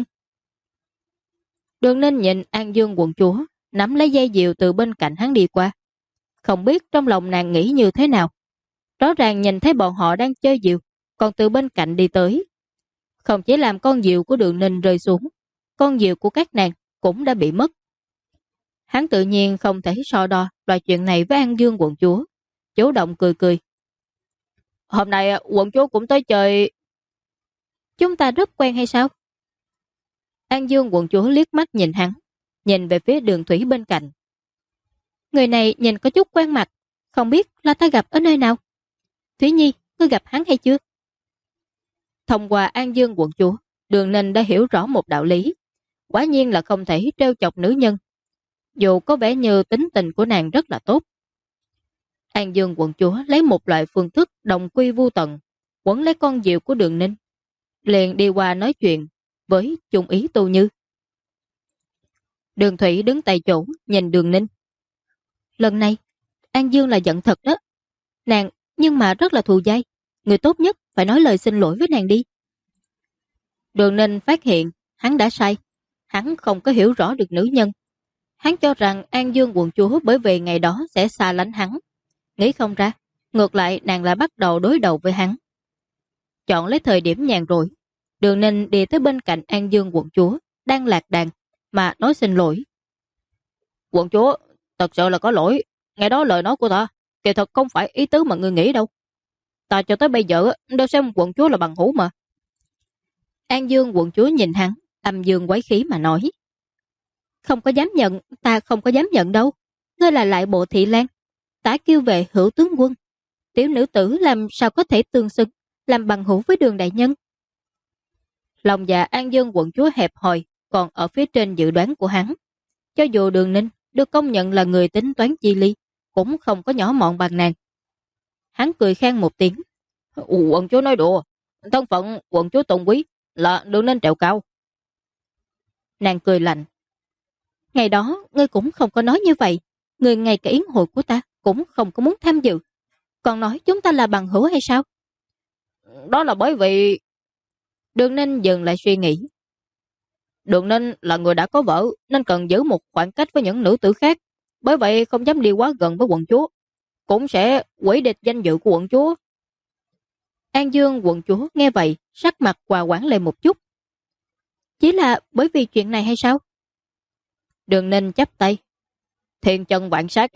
Đường Ninh nhìn An Dương quận chúa nắm lấy dây diều từ bên cạnh hắn đi qua. Không biết trong lòng nàng nghĩ như thế nào. Rõ ràng nhìn thấy bọn họ đang chơi diều, còn từ bên cạnh đi tới. Không chỉ làm con diều của Đường Ninh rơi xuống, con diều của các nàng cũng đã bị mất. Hắn tự nhiên không thể so đo loại chuyện này với An Dương quận chúa, chủ động cười cười. Hôm nay quận chúa cũng tới chơi. Chúng ta rất quen hay sao? An Dương quận chúa liếc mắt nhìn hắn, nhìn về phía Đường Thủy bên cạnh. Người này nhìn có chút quen mặt, không biết là ta gặp ở nơi nào. Thủy Nhi, ngươi gặp hắn hay chưa? Thông qua An Dương quận chúa, Đường Ninh đã hiểu rõ một đạo lý. Quả nhiên là không thể trêu chọc nữ nhân, dù có vẻ như tính tình của nàng rất là tốt. An Dương quận chúa lấy một loại phương thức đồng quy vu tận, quấn lấy con diều của Đường Ninh, liền đi qua nói chuyện với Trung Ý Tu Như. Đường Thủy đứng tại chỗ nhìn Đường Ninh. Lần này An Dương là giận thật đó. Nàng nhưng mà rất là thù dai, người tốt nhất phải nói lời xin lỗi với nàng đi. Đường Ninh phát hiện hắn đã sai. Hắn không có hiểu rõ được nữ nhân. Hắn cho rằng An Dương quận chúa bởi vì ngày đó sẽ xa lánh hắn. Nghĩ không ra, ngược lại nàng lại bắt đầu đối đầu với hắn. Chọn lấy thời điểm nhàn rỗi, Đường Ninh đi tới bên cạnh An Dương quận chúa đang lạc đàn mà nói xin lỗi. Quận chúa, thật sự là có lỗi. Ngày đó lời nói của ta kỳ thật không phải ý tứ mà ngươi nghĩ đâu. Ta cho tới bây giờ đều xem quận chúa là bằng hữu mà. An Dương quận chúa nhìn hắn, âm dương quái khí mà nói. Không có dám nhận, ta không có dám nhận đâu. Ngươi là lại bộ thị lan, tả kiêu vệ hữu tướng quân. tiểu nữ tử làm sao có thể tương xứng, làm bằng hữu với Đường đại nhân. Lòng dạ An Dương quận chúa hẹp hòi, còn ở phía trên dự đoán của hắn. Cho dù Đường Ninh được công nhận là người tính toán chi ly, cũng không có nhỏ mọn bằng nàng. Hắn cười khen một tiếng. Quận chúa nói đùa, thân phận quận chúa tôn quý là Đường Ninh trèo cao. Nàng cười lạnh. Ngày đó, ngươi cũng không có nói như vậy. Ngươi ngay cả yến hội của ta cũng không có muốn tham dự. Còn nói chúng ta là bằng hữu hay sao? Đó là bởi vì... Đường Ninh dừng lại suy nghĩ. Đường Ninh là người đã có vợ, nên cần giữ một khoảng cách với những nữ tử khác. Bởi vậy không dám đi quá gần với quận chúa. Cũng sẽ quấy địch danh dự của quận chúa. An Dương quận chúa nghe vậy, sắc mặt hòa hoãn lên một chút. Chỉ là bởi vì chuyện này hay sao? Đường Ninh chắp tay. Thiên chân vạn sát.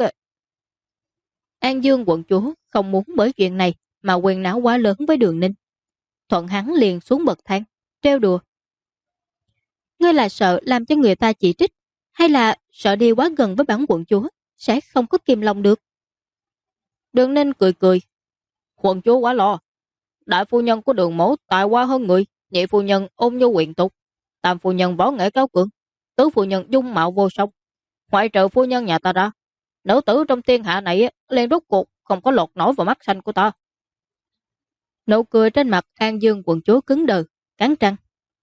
An Dương quận chúa không muốn bởi chuyện này mà quyền não quá lớn với Đường Ninh. Thuận hắn liền xuống bậc thang, trêu đùa. Ngươi là sợ làm cho người ta chỉ trích, hay là sợ đi quá gần với bản quận chúa sẽ không có kìm lòng được? Đường Ninh cười cười. Quận chúa quá lo. Đại phu nhân của Đường mẫu tài hoa hơn người, nhị phu nhân ôn nhu quyện tục, tam phu nhân võ nghệ cao cường, tứ phu nhân dung mạo vô song. Ngoại trừ phu nhân nhà ta ra, nữ tử trong thiên hạ này lên rốt cuộc không có lọt nổi vào mắt xanh của ta. Nụ cười trên mặt An Dương quận chúa cứng đờ, cắn răng.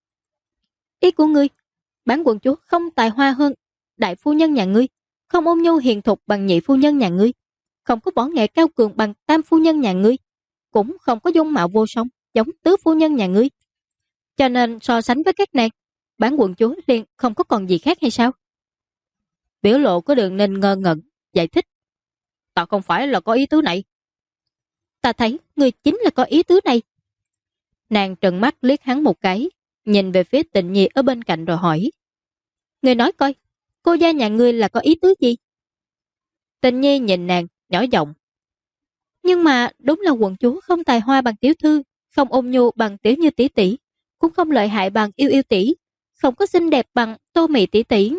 Ý của ngươi, bản quận chúa không tài hoa hơn đại phu nhân nhà ngươi, không ôn nhu hiền thục bằng nhị phu nhân nhà ngươi, không có võ nghệ cao cường bằng tam phu nhân nhà ngươi, cũng không có dung mạo vô song giống tứ phu nhân nhà ngươi. Cho nên so sánh với các nàng, bản quận chúa liền không có còn gì khác hay sao? Biểu lộ của Đường Ninh ngơ ngẩn, giải thích. Ta không phải là có ý tứ này. Ta thấy ngươi chính là có ý tứ này. Nàng trừng mắt liếc hắn một cái, nhìn về phía Tịnh Nhi ở bên cạnh rồi hỏi. Ngươi nói coi, cô gia nhà ngươi là có ý tứ gì? Tịnh Nhi nhìn nàng, nhỏ giọng. Nhưng mà đúng là quận chúa không tài hoa bằng tiểu thư, không ôn nhu bằng tiểu như tỷ tỷ, cũng không lợi hại bằng yêu yêu tỷ, không có xinh đẹp bằng Tô Mị tỷ tỷ.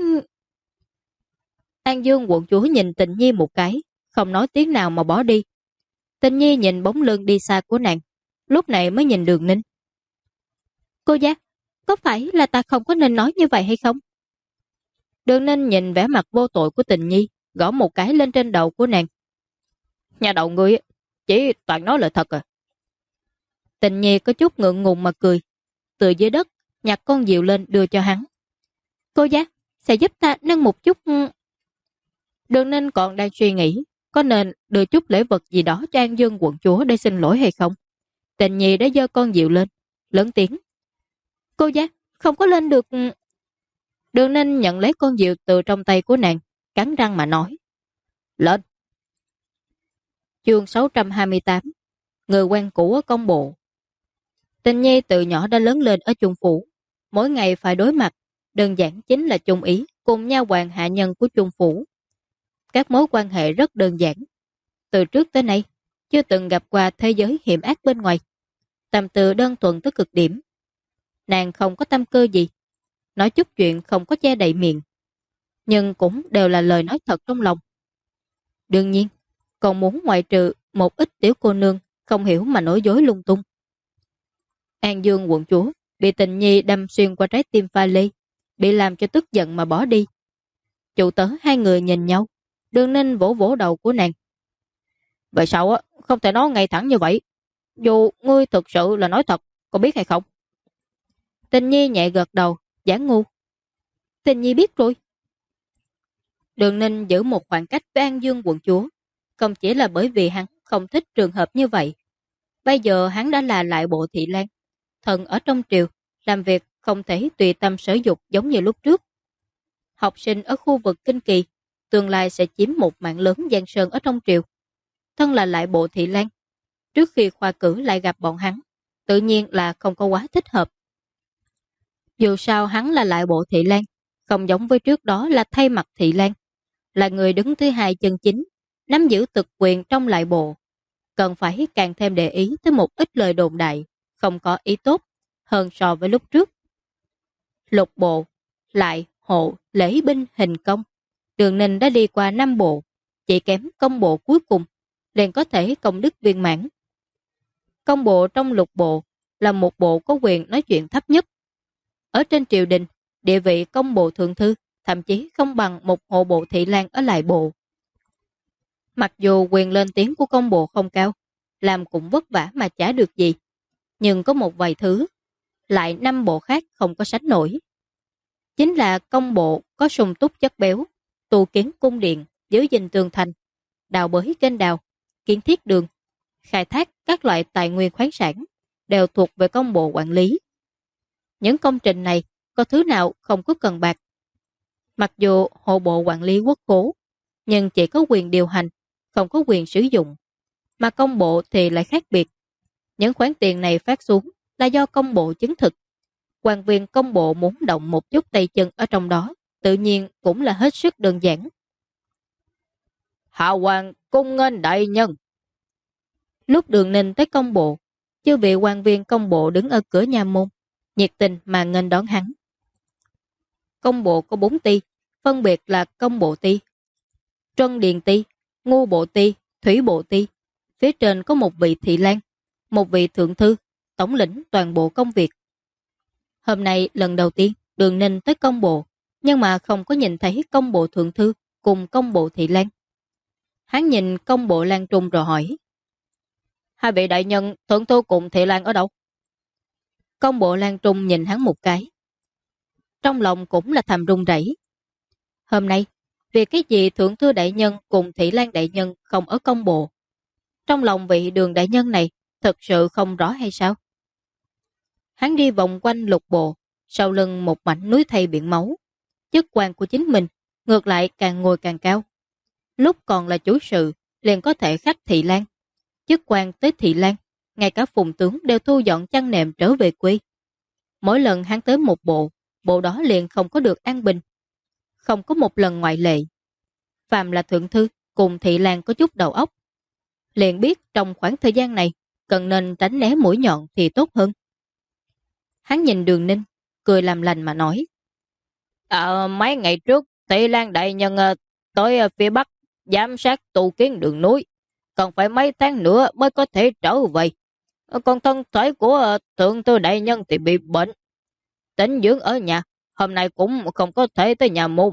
An Dương quận chúa nhìn Tịnh Nhi một cái, không nói tiếng nào mà bỏ đi. Tịnh Nhi nhìn bóng lưng đi xa của nàng, lúc này mới nhìn Đường Ninh. Cô gia, có phải là ta không có nên nói như vậy hay không? Đường Ninh nhìn vẻ mặt vô tội của Tịnh Nhi, gõ một cái lên trên đầu của nàng. Nhà đầu ngươi chỉ toàn nói lời thật à? Tịnh Nhi có chút ngượng ngùng mà cười, từ dưới đất nhặt con diều lên đưa cho hắn. Cô gia, sẽ giúp ta nâng một chút. Đường Ninh còn đang suy nghĩ có nên đưa chút lễ vật gì đó cho An Dương quận chúa để xin lỗi hay không. Tịnh Nhi đã giơ con diều lên, lớn tiếng. Cô gia, không có lên được. Đường Ninh nhận lấy con diều từ trong tay của nàng, cắn răng mà nói. Lên. Chương 628. Người quen cũ ở công bộ. Tịnh Nhi từ nhỏ đã lớn lên ở Trung Phủ, mỗi ngày phải đối mặt, đơn giản chính là chung ý cùng nha hoàn hạ nhân của Trung Phủ. Các mối quan hệ rất đơn giản. Từ trước tới nay, chưa từng gặp qua thế giới hiểm ác bên ngoài. Tâm tư đơn thuần tới cực điểm. Nàng không có tâm cơ gì, nói chút chuyện không có che đậy miệng, nhưng cũng đều là lời nói thật trong lòng. Đương nhiên, còn muốn ngoại trừ một ít tiểu cô nương không hiểu mà nói dối lung tung. An Dương quận chúa bị Tịnh Nhi đâm xuyên qua trái tim pha lê, bị làm cho tức giận mà bỏ đi. Chủ tớ hai người nhìn nhau, Đường Ninh vỗ vỗ đầu của nàng. Vậy sao á, không thể nói ngay thẳng như vậy. Dù ngươi thực sự là nói thật, có biết hay không? Tịnh Nhi nhẹ gật đầu, giả ngu. Tịnh Nhi biết rồi. Đường Ninh giữ một khoảng cách với An Dương quận chúa, không chỉ là bởi vì hắn không thích trường hợp như vậy. Bây giờ hắn đã là lại bộ thị lang, thần ở trong triều, làm việc không thể tùy tâm sở dục giống như lúc trước. Học sinh ở khu vực kinh kỳ, tương lai sẽ chiếm một mạng lớn giang sơn ở trong triều. Thân là lại bộ thị lang, trước khi khoa cử lại gặp bọn hắn, tự nhiên là không có quá thích hợp. Dù sao hắn là lại bộ thị lang, không giống với trước đó là thay mặt thị lang, là người đứng thứ hai chân chính, nắm giữ thực quyền trong lại bộ. Cần phải càng thêm để ý tới một ít lời đồn đại, không có ý tốt hơn so với lúc trước. Lục bộ, lại, hộ, lễ binh, hình công. Đường Ninh đã đi qua 5 bộ, chỉ kém công bộ cuối cùng, liền có thể công đức viên mãn. Công bộ trong lục bộ là một bộ có quyền nói chuyện thấp nhất. Ở trên triều đình, địa vị công bộ thượng thư thậm chí không bằng một hộ bộ thị lang ở lại bộ. Mặc dù quyền lên tiếng của công bộ không cao, làm cũng vất vả mà chả được gì, nhưng có một vài thứ, lại 5 bộ khác không có sánh nổi. Chính là công bộ có sung túc chất béo, tu kiến cung điện, giữ gìn tường thành, đào bới kênh đào, kiến thiết đường, khai thác các loại tài nguyên khoáng sản, đều thuộc về công bộ quản lý. Những công trình này có thứ nào không có cần bạc. Mặc dù hộ bộ quản lý quốc khố, nhưng chỉ có quyền điều hành, không có quyền sử dụng. Mà công bộ thì lại khác biệt. Những khoản tiền này phát xuống là do công bộ chứng thực. Quan viên công bộ muốn động một chút tay chân ở trong đó, tự nhiên cũng là hết sức đơn giản. Hạ hoàng cung nghênh đại nhân. Lúc Đường Ninh tới công bộ, chư vị quan viên công bộ đứng ở cửa nhà môn, nhiệt tình mà nghênh đón hắn. Công bộ có 4 ty, phân biệt là công bộ ty, Trân Điền ty, Ngu bộ ty, Thủy bộ ty. Phía trên có một vị thị lang, một vị thượng thư, tổng lĩnh toàn bộ công việc. Hôm nay lần đầu tiên Đường Ninh tới công bộ, nhưng mà không có nhìn thấy công bộ thượng thư cùng công bộ thị lang. Hắn nhìn công bộ Lan Trung rồi hỏi: hai vị đại nhân thượng thư cùng thị lang ở đâu? Công bộ Lan Trung nhìn hắn một cái, trong lòng cũng là thầm run rẩy. Hôm nay, vì cái gì thượng thư đại nhân cùng thị lang đại nhân không ở công bộ? Trong lòng vị Đường đại nhân này thật sự không rõ hay sao? Hắn đi vòng quanh lục bộ, sau lưng một mảnh núi thây biển máu. Chức quan của chính mình ngược lại càng ngồi càng cao. Lúc còn là chủ sự, liền có thể khắc thị lang. Chức quan tới thị lang, ngay cả phùng tướng đều thu dọn chăn nệm trở về quê. Mỗi lần hắn tới một bộ, bộ đó liền không có được an bình. Không có một lần ngoại lệ. Phàm là thượng thư cùng thị lang có chút đầu óc, liền biết trong khoảng thời gian này cần nên tránh né mũi nhọn thì tốt hơn. Hắn nhìn Đường Ninh, cười làm lành mà nói: mấy ngày trước thị lang đại nhân tới phía Bắc giám sát tu kiến đường núi, còn phải mấy tháng nữa mới có thể trở về. Còn thân thể của thượng thư đại nhân thì bị bệnh, tĩnh dưỡng ở nhà, hôm nay cũng không có thể tới nhà môn.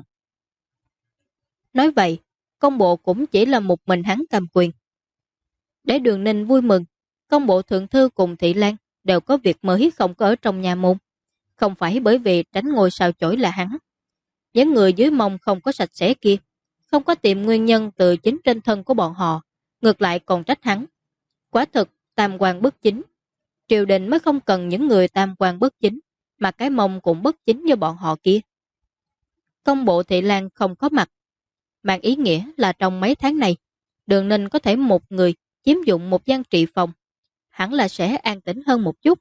Nói vậy, công bộ cũng chỉ là một mình hắn cầm quyền. Để Đường Ninh vui mừng, công bộ thượng thư cùng thị lang đều có việc mới không có ở trong nhà môn. Không phải bởi vì tránh ngôi sao chổi là hắn. Những người dưới mông không có sạch sẽ kia, không có tìm nguyên nhân từ chính trên thân của bọn họ, ngược lại còn trách hắn. Quả thực, tam quan bất chính. Triều đình mới không cần những người tam quan bất chính, mà cái mông cũng bất chính như bọn họ kia. Công bộ thị lang không có mặt, mang ý nghĩa là trong mấy tháng này, Đường Ninh có thể một người chiếm dụng một gian trị phòng, hẳn là sẽ an tĩnh hơn một chút.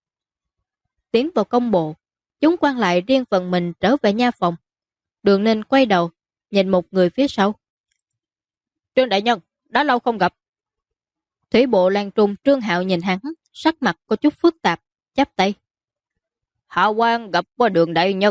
Tiến vào công bộ, chúng quan lại riêng phần mình trở về nha phòng. Đường Ninh quay đầu, nhìn một người phía sau. Trương đại nhân, đã lâu không gặp. Thủy bộ Lan Trung Trương Hạo nhìn hắn, sắc mặt có chút phức tạp, chắp tay. Hạ quan gặp qua Đường đại nhân.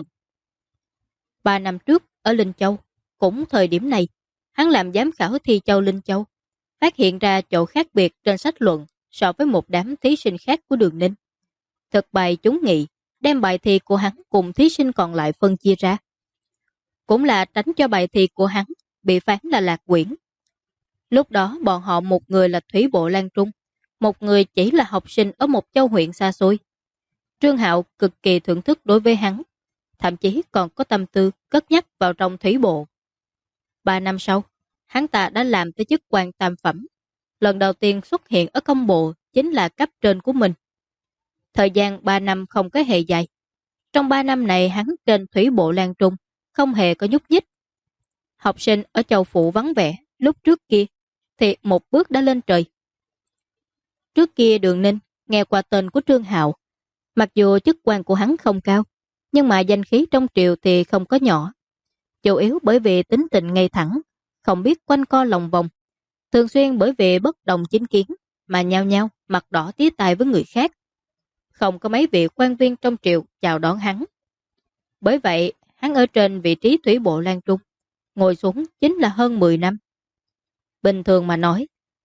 3 năm trước, ở Linh Châu, cũng thời điểm này, hắn làm giám khảo thi châu Linh Châu, phát hiện ra chỗ khác biệt trên sách luận so với một đám thí sinh khác của Đường Ninh. Thực bài chúng nghị, đem bài thi của hắn cùng thí sinh còn lại phân chia ra. Cũng là tránh cho bài thi của hắn bị phán là lạc quyển. Lúc đó bọn họ một người là thủy bộ Lan Trung, một người chỉ là học sinh ở một châu huyện xa xôi. Trương Hạo cực kỳ thưởng thức đối với hắn, thậm chí còn có tâm tư cất nhắc vào trong thủy bộ. 3 năm sau, hắn ta đã làm tới chức quan tam phẩm. Lần đầu tiên xuất hiện ở công bộ chính là cấp trên của mình. Thời gian 3 năm không có hề dài. Trong 3 năm này hắn trên thủy bộ Lan Trung không hề có nhúc nhích. Học sinh ở châu phụ vắng vẻ lúc trước kia thì một bước đã lên trời. Trước kia Đường Ninh nghe qua tên của Trương Hạo, mặc dù chức quan của hắn không cao, nhưng mà danh khí trong triều thì không có nhỏ. Chủ yếu bởi vì tính tình ngay thẳng, không biết quanh co lòng vòng, thường xuyên bởi vì bất đồng chính kiến mà nhao nhao mặt đỏ tía tai với người khác. Không có mấy vị quan viên trong triều chào đón hắn. Bởi vậy, hắn ở trên vị trí thủy bộ Lan Trung, ngồi xuống chính là hơn 10 năm. Bình thường mà nói,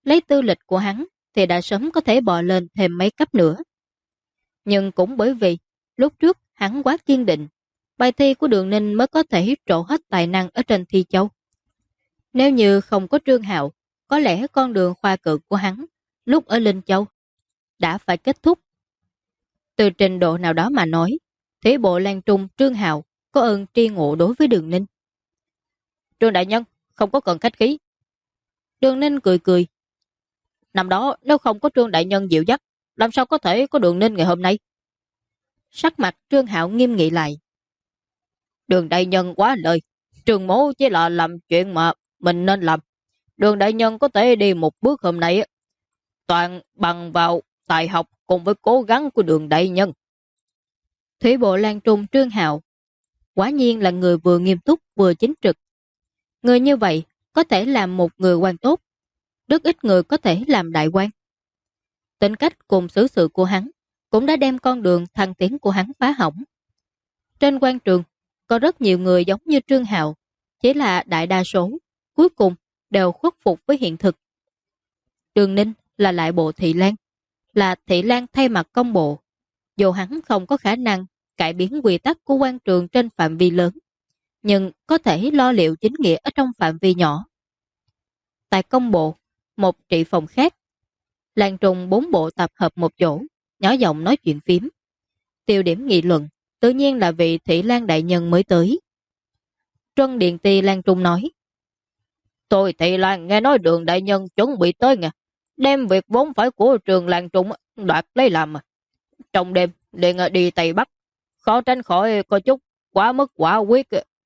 Lấy tư lịch của hắn thì đã sớm có thể bò lên thêm mấy cấp nữa. Nhưng cũng bởi vì lúc trước hắn quá kiên định, bài thi của Đường Ninh mới có thể trổ hết tài năng ở trên thi châu. Nếu như không có Trương Hạo, có lẽ con đường khoa cử của hắn lúc ở Linh Châu đã phải kết thúc. Từ trình độ nào đó mà nói, Thủy Bộ Lan Trung Trương Hạo có ơn tri ngộ đối với Đường Ninh. Trương đại nhân, không có cần khách khí. Đường Ninh cười cười. Năm đó nếu không có Trương đại nhân dịu dắt, làm sao có thể có Đường Ninh ngày hôm nay? Sắc mặt Trương Hạo nghiêm nghị lại. Đường đại nhân quá lời, Trương mố chỉ là làm chuyện mà mình nên làm. Đường đại nhân có thể đi một bước hôm nay toàn bằng vào tài học cùng với cố gắng của Đường đại nhân. Thủy Bộ Lan Trung Trương Hạo quả nhiên là người vừa nghiêm túc vừa chính trực. Người như vậy có thể làm một người quan tốt, rất ít người có thể làm đại quan. Tính cách cùng xử sự của hắn cũng đã đem con đường thăng tiến của hắn phá hỏng. Trên quan trường có rất nhiều người giống như Trương Hạo, chỉ là đại đa số cuối cùng đều khuất phục với hiện thực. Đường Ninh là lại bộ Thị Lan, là Thị Lan thay mặt công bộ. Dù hắn không có khả năng cải biến quy tắc của quan trường trên phạm vi lớn, nhưng có thể lo liệu chính nghĩa ở trong phạm vi nhỏ. Tại công bộ, một trị phòng khác, Lan Trung 4 bộ tập hợp một chỗ, nhỏ giọng nói chuyện phím. Tiêu điểm nghị luận tự nhiên là vị Thị Lan đại nhân mới tới. Trân Điện Ti Lan Trung nói: Tôi Thị Lan nghe nói Đường đại nhân chuẩn bị tới nè, đem việc vốn phải của trường Lan Trung đoạt lấy làm. Trong đêm liền đi Tây Bắc, khó tránh khỏi có chút quá mức quả quyết.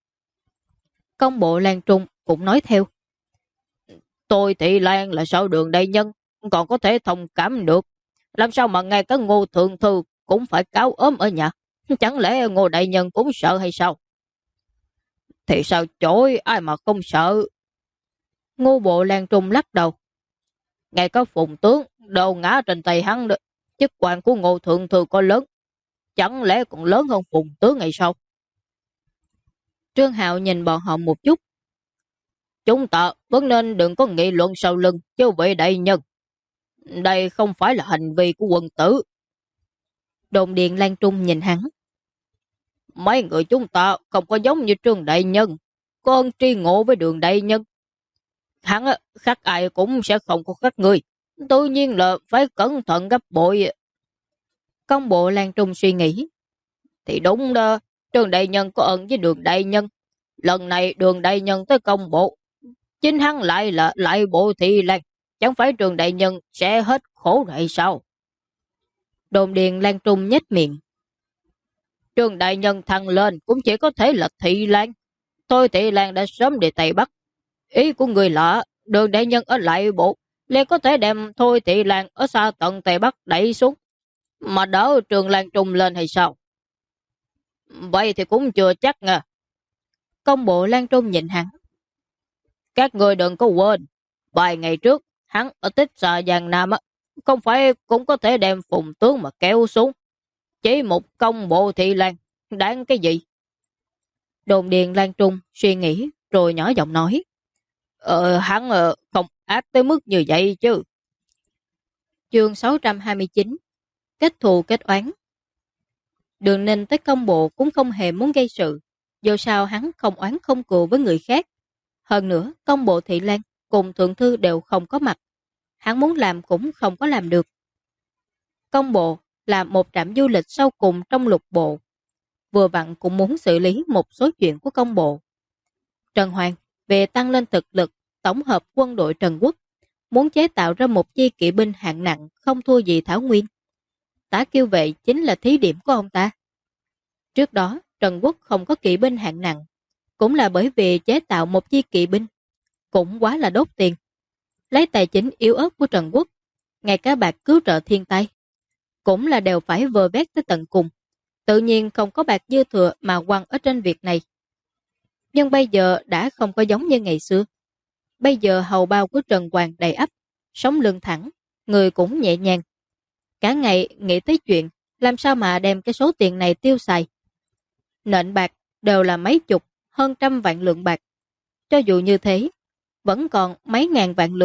Công bộ Lan Trung cũng nói theo: Tôi Thị Lan là sao Đường đại nhân còn có thể thông cảm được, làm sao mà ngay cả Ngô thượng thư cũng phải cáo ốm ở nhà, chẳng lẽ Ngô đại nhân cũng sợ hay sao? Thì sao chối, ai mà không sợ? Ngô bộ Lan Trung lắc đầu. Ngay có Phùng tướng đầu ngã trên tay hắn đó, chức quan của Ngô thượng thư có lớn, chẳng lẽ còn lớn hơn Phùng tướng hay sao? Trương Hạo nhìn bọn họ một chút. Chúng ta vẫn nên đừng có nghị luận sau lưng chứ vậy đại nhân. Đây không phải là hành vi của quân tử. Đồn điện Lan Trung nhìn hắn. Mấy người chúng ta không có giống như Trương đại nhân, con tri ngộ với Đường đại nhân. Hắn khác ai cũng sẽ không có khác người, tự nhiên là phải cẩn thận gấp bội. Công bộ Lan Trung suy nghĩ. Thì đúng đó, Trương đại nhân có ơn với Đường đại nhân. Lần này Đường đại nhân tới công bộ, chính hắn lại là lại bộ Thị Lan, chẳng phải Trương đại nhân sẽ hết khổ hay sao? Đồn điện Lan Trung nhếch miệng. Trương đại nhân thăng lên cũng chỉ có thể là Thị Lan. Tôi Thị Lan đã sớm đi Tây Bắc. Ý của người lạ, Đường đại nhân ở lại bộ liền có thể đem Thôi Thị Lan ở xa tận Tây Bắc đẩy xuống, mà đỡ Trương Lan Trung lên hay sao? Vậy thì cũng chưa chắc nha. Công bộ Lan Trung nhìn hắn. Các người đừng có quên, vài ngày trước hắn ở Tích Xà Giang Nam không phải cũng có thể đem Phùng tướng mà kéo xuống. Chỉ một công bộ Thị Lan đáng cái gì? Đồn điền Lan Trung suy nghĩ rồi nhỏ giọng nói. Hắn không ác tới mức như vậy chứ. Chương 629 Kết thù kết oán. Đường Ninh tới công bộ cũng không hề muốn gây sự, dù sao hắn không oán không cừu với người khác. Hơn nữa, công bộ Thị Lan cùng thượng thư đều không có mặt, hắn muốn làm cũng không có làm được. Công bộ là một trạm du lịch sau cùng trong lục bộ, vừa vặn cũng muốn xử lý một số chuyện của công bộ. Trần Hoàng về tăng lên thực lực tổng hợp quân đội Trần Quốc, muốn chế tạo ra một chi kỵ binh hạng nặng không thua gì Thảo Nguyên. Tả Kiêu Vệ chính là thí điểm của ông ta. Trước đó, Trần Quốc không có kỵ binh hạng nặng, cũng là bởi vì chế tạo một chi kỵ binh cũng quá là đốt tiền. Lấy tài chính yếu ớt của Trần Quốc, ngay cả bạc cứu trợ thiên tai cũng là đều phải vơ vét tới tận cùng. Tự nhiên không có bạc dư thừa mà quăng ở trên việc này. Nhưng bây giờ đã không có giống như ngày xưa. Bây giờ hầu bao của Trần Hoàng đầy ắp, sống lưng thẳng, người cũng nhẹ nhàng. Cả ngày nghĩ tới chuyện làm sao mà đem cái số tiền này tiêu xài. Nện bạc đều là mấy chục, hơn trăm vạn lượng bạc. Cho dù như thế, vẫn còn mấy ngàn vạn lượng bạc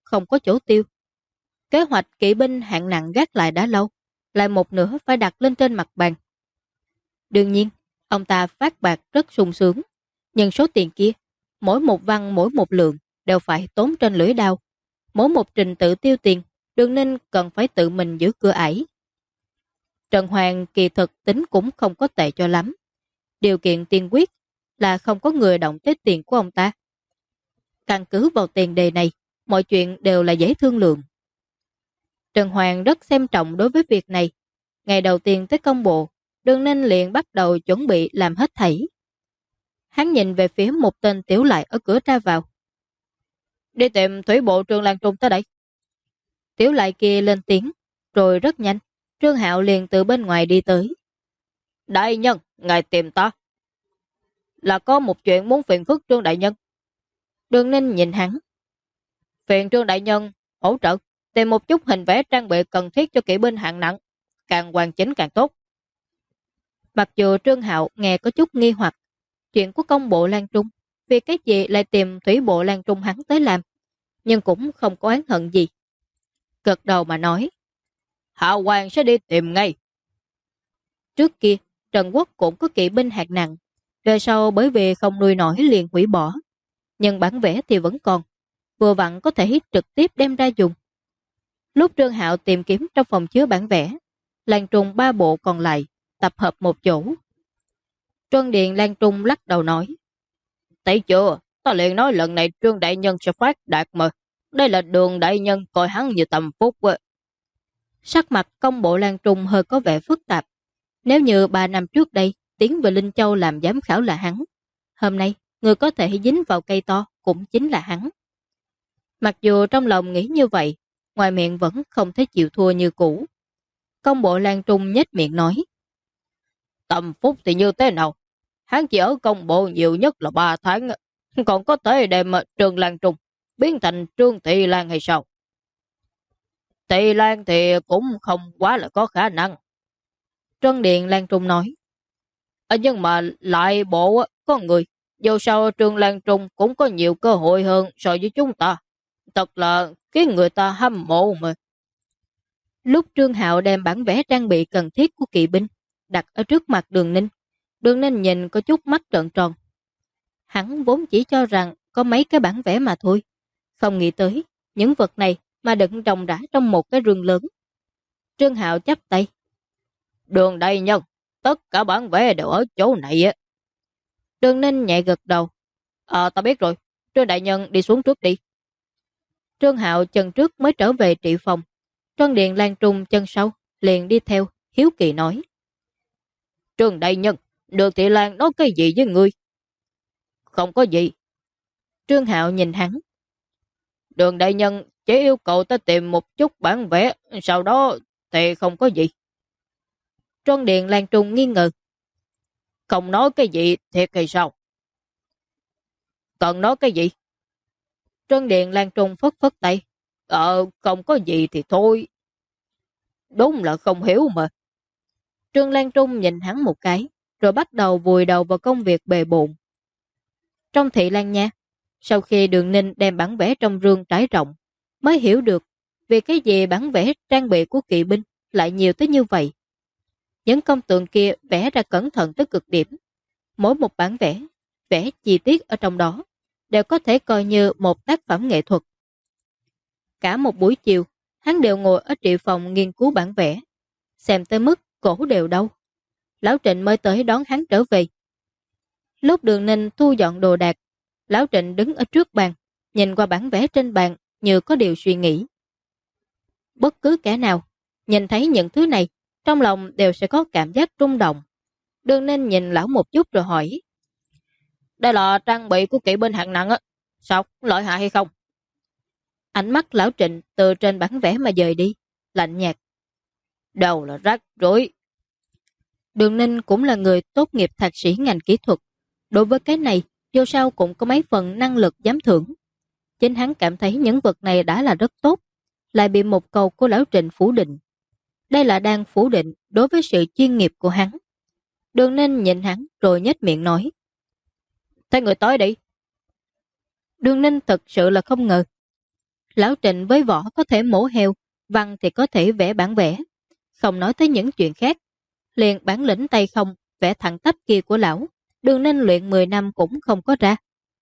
không có chỗ tiêu. Kế hoạch kỵ binh hạng nặng gác lại đã lâu, lại một nửa phải đặt lên trên mặt bàn. Đương nhiên, ông ta phát bạc rất sung sướng, nhưng số tiền kia, mỗi một văn mỗi một lượng đều phải tốn trên lưỡi đao. Mỗi một trình tự tiêu tiền, Đường Ninh cần phải tự mình giữ cửa ải. Trần Hoàng kỳ thực tính cũng không có tệ cho lắm. Điều kiện tiên quyết là không có người động tới tiền của ông ta. Căn cứ vào tiền đề này, mọi chuyện đều là dễ thương lượng. Trần Hoàng rất xem trọng đối với việc này. Ngày đầu tiên tới công bộ, Đường Ninh liền bắt đầu chuẩn bị làm hết thảy. Hắn nhìn về phía một tên tiểu lại ở cửa ra vào. Đi tìm thủy bộ Trương Lan Trung tới đây. Tiểu lại kia lên tiếng, rồi rất nhanh, Trương Hạo liền từ bên ngoài đi tới. Đại nhân, ngài tìm ta. Là có một chuyện muốn phiền phức Trương đại nhân. Đường Ninh nhìn hắn. Phiền Trương đại nhân hỗ trợ tìm một chút hình vẽ trang bị cần thiết cho kỵ binh hạng nặng, càng hoàn chỉnh càng tốt. Mặc dù Trương Hạo nghe có chút nghi hoặc, chuyện của công bộ Lan Trung, vì cái gì lại tìm thủy bộ Lan Trung hắn tới làm, nhưng cũng không có oán hận gì. Gật đầu mà nói, Hạ Hoàng sẽ đi tìm ngay. Trước kia, Trần Quốc cũng có kỵ binh hạng nặng, về sau bởi vì không nuôi nổi liền hủy bỏ, nhưng bản vẽ thì vẫn còn, vừa vặn có thể trực tiếp đem ra dùng. Lúc Trương Hạo tìm kiếm trong phòng chứa bản vẽ, Lan Trung 3 bộ còn lại tập hợp một chỗ. Trân Điện Lan Trung lắc đầu nói, thấy chưa, ta liền nói lần này Trương đại nhân sẽ phát đạt mà. Đây là Đường đại nhân coi hắn như tầm phúc. Sắc mặt công bộ Lan Trung hơi có vẻ phức tạp. Nếu như 3 năm trước đây tiến về Linh Châu làm giám khảo là hắn, hôm nay người có thể dính vào cây to cũng chính là hắn. Mặc dù trong lòng nghĩ như vậy, ngoài miệng vẫn không thấy chịu thua như cũ. Công bộ Lan Trung nhếch miệng nói, tầm phúc thì như thế nào? Hắn chỉ ở công bộ nhiều nhất là 3 tháng, còn có thể đem Trương Lan Trung biến thành Trương Thị Lan hay sao? Thị Lan thì cũng không quá là có khả năng. Trân Điện Lan Trung nói, nhưng mà lại bộ có người, dù sao Trương Lan Trung cũng có nhiều cơ hội hơn so với chúng ta. Thật là khiến người ta hâm mộ mà. Lúc Trương Hạo đem bản vẽ trang bị cần thiết của kỵ binh đặt ở trước mặt Đường Ninh, Đường Ninh nhìn có chút mắt trợn tròn. Hắn vốn chỉ cho rằng có mấy cái bản vẽ mà thôi, không nghĩ tới những vật này mà đựng ròng rã trong một cái rương lớn. Trương Hạo chắp tay, Đường đại nhân, tất cả bản vẽ đều ở chỗ này á. Đường Ninh nhẹ gật đầu, ta biết rồi, Trương đại nhân đi xuống trước đi. Trương Hạo chân trước mới trở về trị phòng, Trân Điện Lan Trung chân sau liền đi theo, hiếu kỳ nói, Trương đại nhân, Đường Thị Lan nói cái gì với ngươi? Không có gì. Trương Hạo nhìn hắn, Đường đại nhân chỉ yêu cầu ta tìm một chút bản vẽ, sau đó thì không có gì. Trân Điện Lan Trung nghi ngờ, không nói cái gì thiệt hay sao? Còn nói cái gì? Trân Điện Lan Trung phất phất tay, không có gì thì thôi. Đúng là không hiểu mà. Trương Lan Trung nhìn hắn một cái, rồi bắt đầu vùi đầu vào công việc bề bộn. Trong thị Lan nha, sau khi Đường Ninh đem bản vẽ trong rương trải rộng, mới hiểu được vì cái gì bản vẽ trang bị của kỵ binh lại nhiều tới như vậy. Những công tượng kia vẽ ra cẩn thận tới cực điểm. Mỗi một bản vẽ, vẽ chi tiết ở trong đó, đều có thể coi như một tác phẩm nghệ thuật. Cả một buổi chiều, hắn đều ngồi ở trị phòng nghiên cứu bản vẽ, xem tới mức cổ đều đau. Lão Trịnh mới tới đón hắn trở về. Lúc Đường Ninh thu dọn đồ đạc, Lão Trịnh đứng ở trước bàn, nhìn qua bản vẽ trên bàn như có điều suy nghĩ. Bất cứ kẻ nào nhìn thấy những thứ này, trong lòng đều sẽ có cảm giác rung động. Đường Ninh nhìn lão một chút rồi hỏi, đây là trang bị của kỵ binh hạng nặng á, sao, lợi hại hay không? Ánh mắt Lão Trịnh từ trên bản vẽ mà dời đi, lạnh nhạt, đâu là rác rối. Đường Ninh cũng là người tốt nghiệp thạc sĩ ngành kỹ thuật, đối với cái này dù sao cũng có mấy phần năng lực dám thưởng. Chính hắn cảm thấy những vật này đã là rất tốt, lại bị một câu của Lão Trịnh phủ định. Đây là đang phủ định đối với sự chuyên nghiệp của hắn. Đường Ninh nhìn hắn rồi nhếch miệng nói, thấy người tới đi. Đường Ninh thật sự là không ngờ. Lão Trịnh với võ có thể mổ heo, văn thì có thể vẽ bản vẽ. Không nói tới những chuyện khác, liền bản lĩnh tay không, vẽ thẳng tắp kia của lão, Đường Ninh luyện 10 năm cũng không có ra.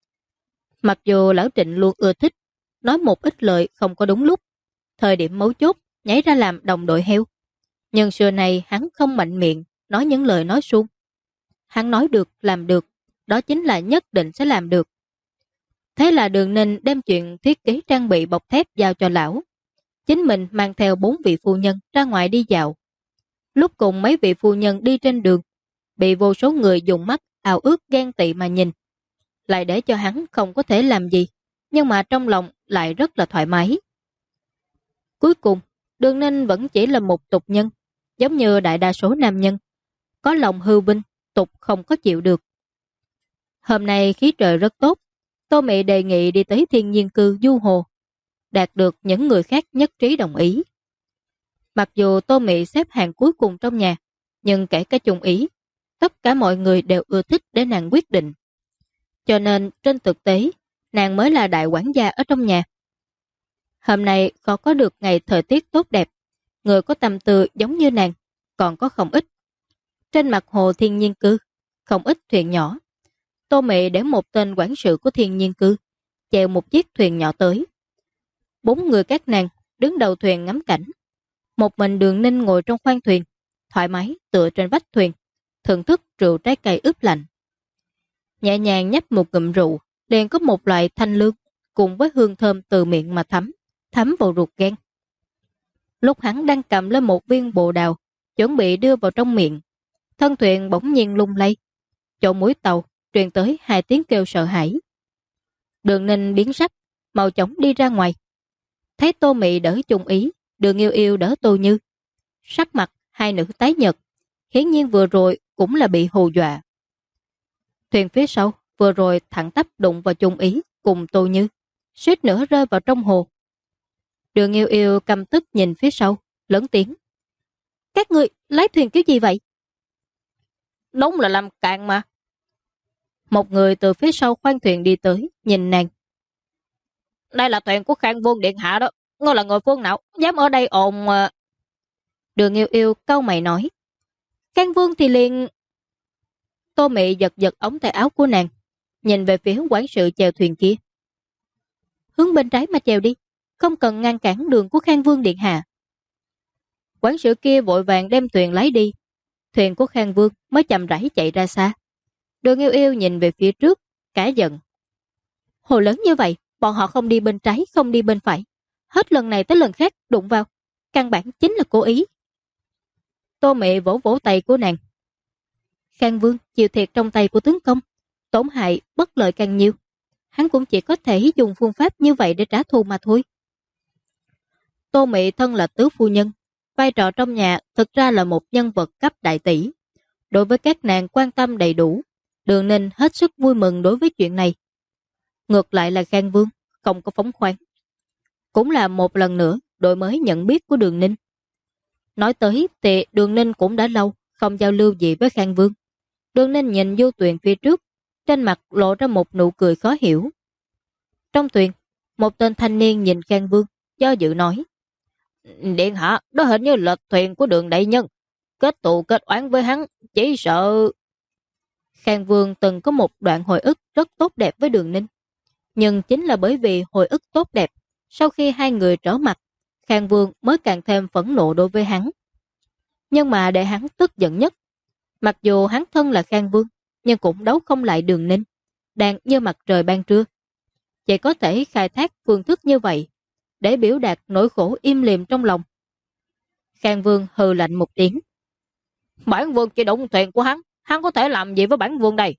Mặc dù lão Trịnh luôn ưa thích, nói một ít lời không có đúng lúc, thời điểm mấu chốt, nhảy ra làm đồng đội heo. Nhưng xưa này hắn không mạnh miệng, nói những lời nói suông. Hắn nói được, làm được, đó chính là nhất định sẽ làm được. Thế là Đường Ninh đem chuyện thiết kế trang bị bọc thép giao cho lão. Chính mình mang theo 4 vị phu nhân ra ngoài đi dạo. Lúc cùng mấy vị phu nhân đi trên đường, bị vô số người dùng mắt ào ước ghen tị mà nhìn. Lại để cho hắn không có thể làm gì, nhưng mà trong lòng lại rất là thoải mái. Cuối cùng, Đường Ninh vẫn chỉ là một tục nhân, giống như đại đa số nam nhân. Có lòng hư vinh, tục không có chịu được. Hôm nay khí trời rất tốt, Tô Mị đề nghị đi tới thiên nhiên cư du hồ, đạt được những người khác nhất trí đồng ý. Mặc dù Tô Mị xếp hàng cuối cùng trong nhà, nhưng kể cả chung ý, tất cả mọi người đều ưa thích để nàng quyết định. Cho nên trên thực tế, nàng mới là đại quản gia ở trong nhà. Hôm nay khó có được ngày thời tiết tốt đẹp, người có tâm tư giống như nàng, còn có không ít. Trên mặt hồ thiên nhiên cư, không ít thuyền nhỏ. Tô Mị để một tên quản sự của thiên nhiên cư, chèo một chiếc thuyền nhỏ tới. 4 người các nàng đứng đầu thuyền ngắm cảnh. Một mình Đường Ninh ngồi trong khoang thuyền, thoải mái tựa trên vách thuyền, thưởng thức rượu trái cây ướp lạnh. Nhẹ nhàng nhấp một ngụm rượu, liền có một loại thanh lương, cùng với hương thơm từ miệng mà thấm vào ruột gan. Lúc hắn đang cầm lên một viên bồ đào, chuẩn bị đưa vào trong miệng, thân thuyền bỗng nhiên lung lay. Chỗ mũi tàu truyền tới 2 tiếng kêu sợ hãi. Đường Ninh biến sắc, mau chóng đi ra ngoài. Thấy Tô Mị đỡ chung ý, Đường Yêu Yêu đỡ Tô Như. Sắc mặt hai nữ tái nhợt, hiển nhiên vừa rồi cũng là bị hù dọa. Thuyền phía sau vừa rồi thẳng tắp đụng vào chung ý cùng Tô Như, suýt nữa rơi vào trong hồ. Đường Yêu Yêu căm tức nhìn phía sau, lớn tiếng: "Các ngươi lái thuyền kiểu gì vậy?" "Đúng là làm cạn mà." Một người từ phía sau khoang thuyền đi tới, nhìn nàng. "Đây là thuyền của Khang Vương điện hạ đó, ngươi là người phương nào dám ở đây ồn mà." Đường Yêu Yêu cau mày nói. "Khang Vương thì liền..." Tô Mị giật giật ống tay áo của nàng, nhìn về phía quản sự chèo thuyền kia. "Hướng bên trái mà chèo đi, không cần ngăn cản đường của Khang Vương điện hạ." Quản sự kia vội vàng đem thuyền lái đi, thuyền của Khang Vương mới chậm rãi chạy ra xa. Đường Yêu Yêu nhìn về phía trước, cả giận. Hồ lớn như vậy, bọn họ không đi bên trái, không đi bên phải, hết lần này tới lần khác đụng vào, căn bản chính là cố ý. Tô Mị vỗ vỗ tay của nàng. Khang Vương chịu thiệt trong tay của tướng công, tổn hại bất lợi càng nhiều, hắn cũng chỉ có thể dùng phương pháp như vậy để trả thù mà thôi. Tô Mị thân là tứ phu nhân, vai trò trong nhà thực ra là một nhân vật cấp đại tỷ. Đối với các nàng quan tâm đầy đủ, Đường Ninh hết sức vui mừng đối với chuyện này. Ngược lại là Khang Vương không có phóng khoáng. Cũng là một lần nữa đổi mới nhận biết của Đường Ninh. Nói tới thì Đường Ninh cũng đã lâu không giao lưu gì với Khang Vương. Đường Ninh nhìn vô Tuyền phía trước, trên mặt lộ ra một nụ cười khó hiểu. Trong Tuyền, một tên thanh niên nhìn Khang Vương, do dự nói: "Điện hạ, đó hình như là thuyền của Đường đại nhân, kết tù kết oán với hắn, chỉ sợ..." Khang Vương từng có một đoạn hồi ức rất tốt đẹp với Đường Ninh. Nhưng chính là bởi vì hồi ức tốt đẹp, sau khi hai người trở mặt, Khang Vương mới càng thêm phẫn nộ đối với hắn. Nhưng mà để hắn tức giận nhất, mặc dù hắn thân là Khang Vương, nhưng cũng đấu không lại Đường Ninh, đang như mặt trời ban trưa. Chỉ có thể khai thác phương thức như vậy, để biểu đạt nỗi khổ im lìm trong lòng. Khang Vương hừ lạnh một tiếng. "Bản vương chỉ đụng thuyền của hắn có thể làm gì với bản vương đây?"